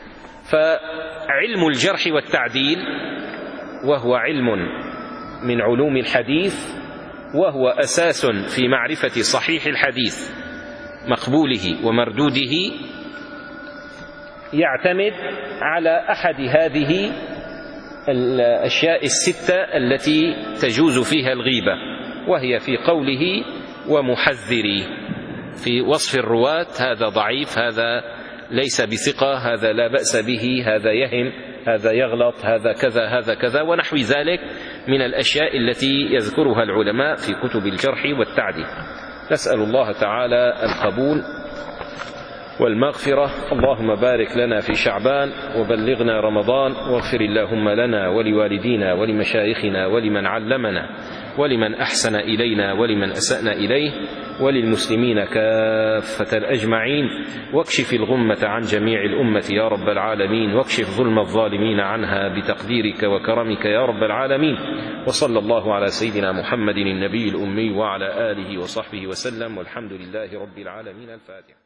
فعلم الجرح والتعديل وهو علم من علوم الحديث، وهو أساس في معرفة صحيح الحديث مقبوله ومردوده، يعتمد على أحد هذه الأشياء الستة التي تجوز فيها الغيبة، وهي في قوله: ومحذري، في وصف الرواة: هذا ضعيف، هذا ليس بثقة، هذا لا بأس به، هذا يهم، هذا يغلط، هذا كذا، هذا كذا، ونحو ذلك من الأشياء التي يذكرها العلماء في كتب الجرح والتعديل. نسأل الله تعالى القبول والمغفرة. اللهم بارك لنا في شعبان وبلغنا رمضان، واغفر اللهم لنا ولوالدينا ولمشايخنا ولمن علمنا ولمن أحسن إلينا ولمن أسأنا إليه وللمسلمين كافة الأجمعين، واكشف الغمة عن جميع الأمة يا رب العالمين، واكشف ظلم الظالمين عنها بتقديرك وكرمك يا رب العالمين. وصلى الله على سيدنا محمد النبي الأمي وعلى آله وصحبه وسلم، والحمد لله رب العالمين. الفاتحة.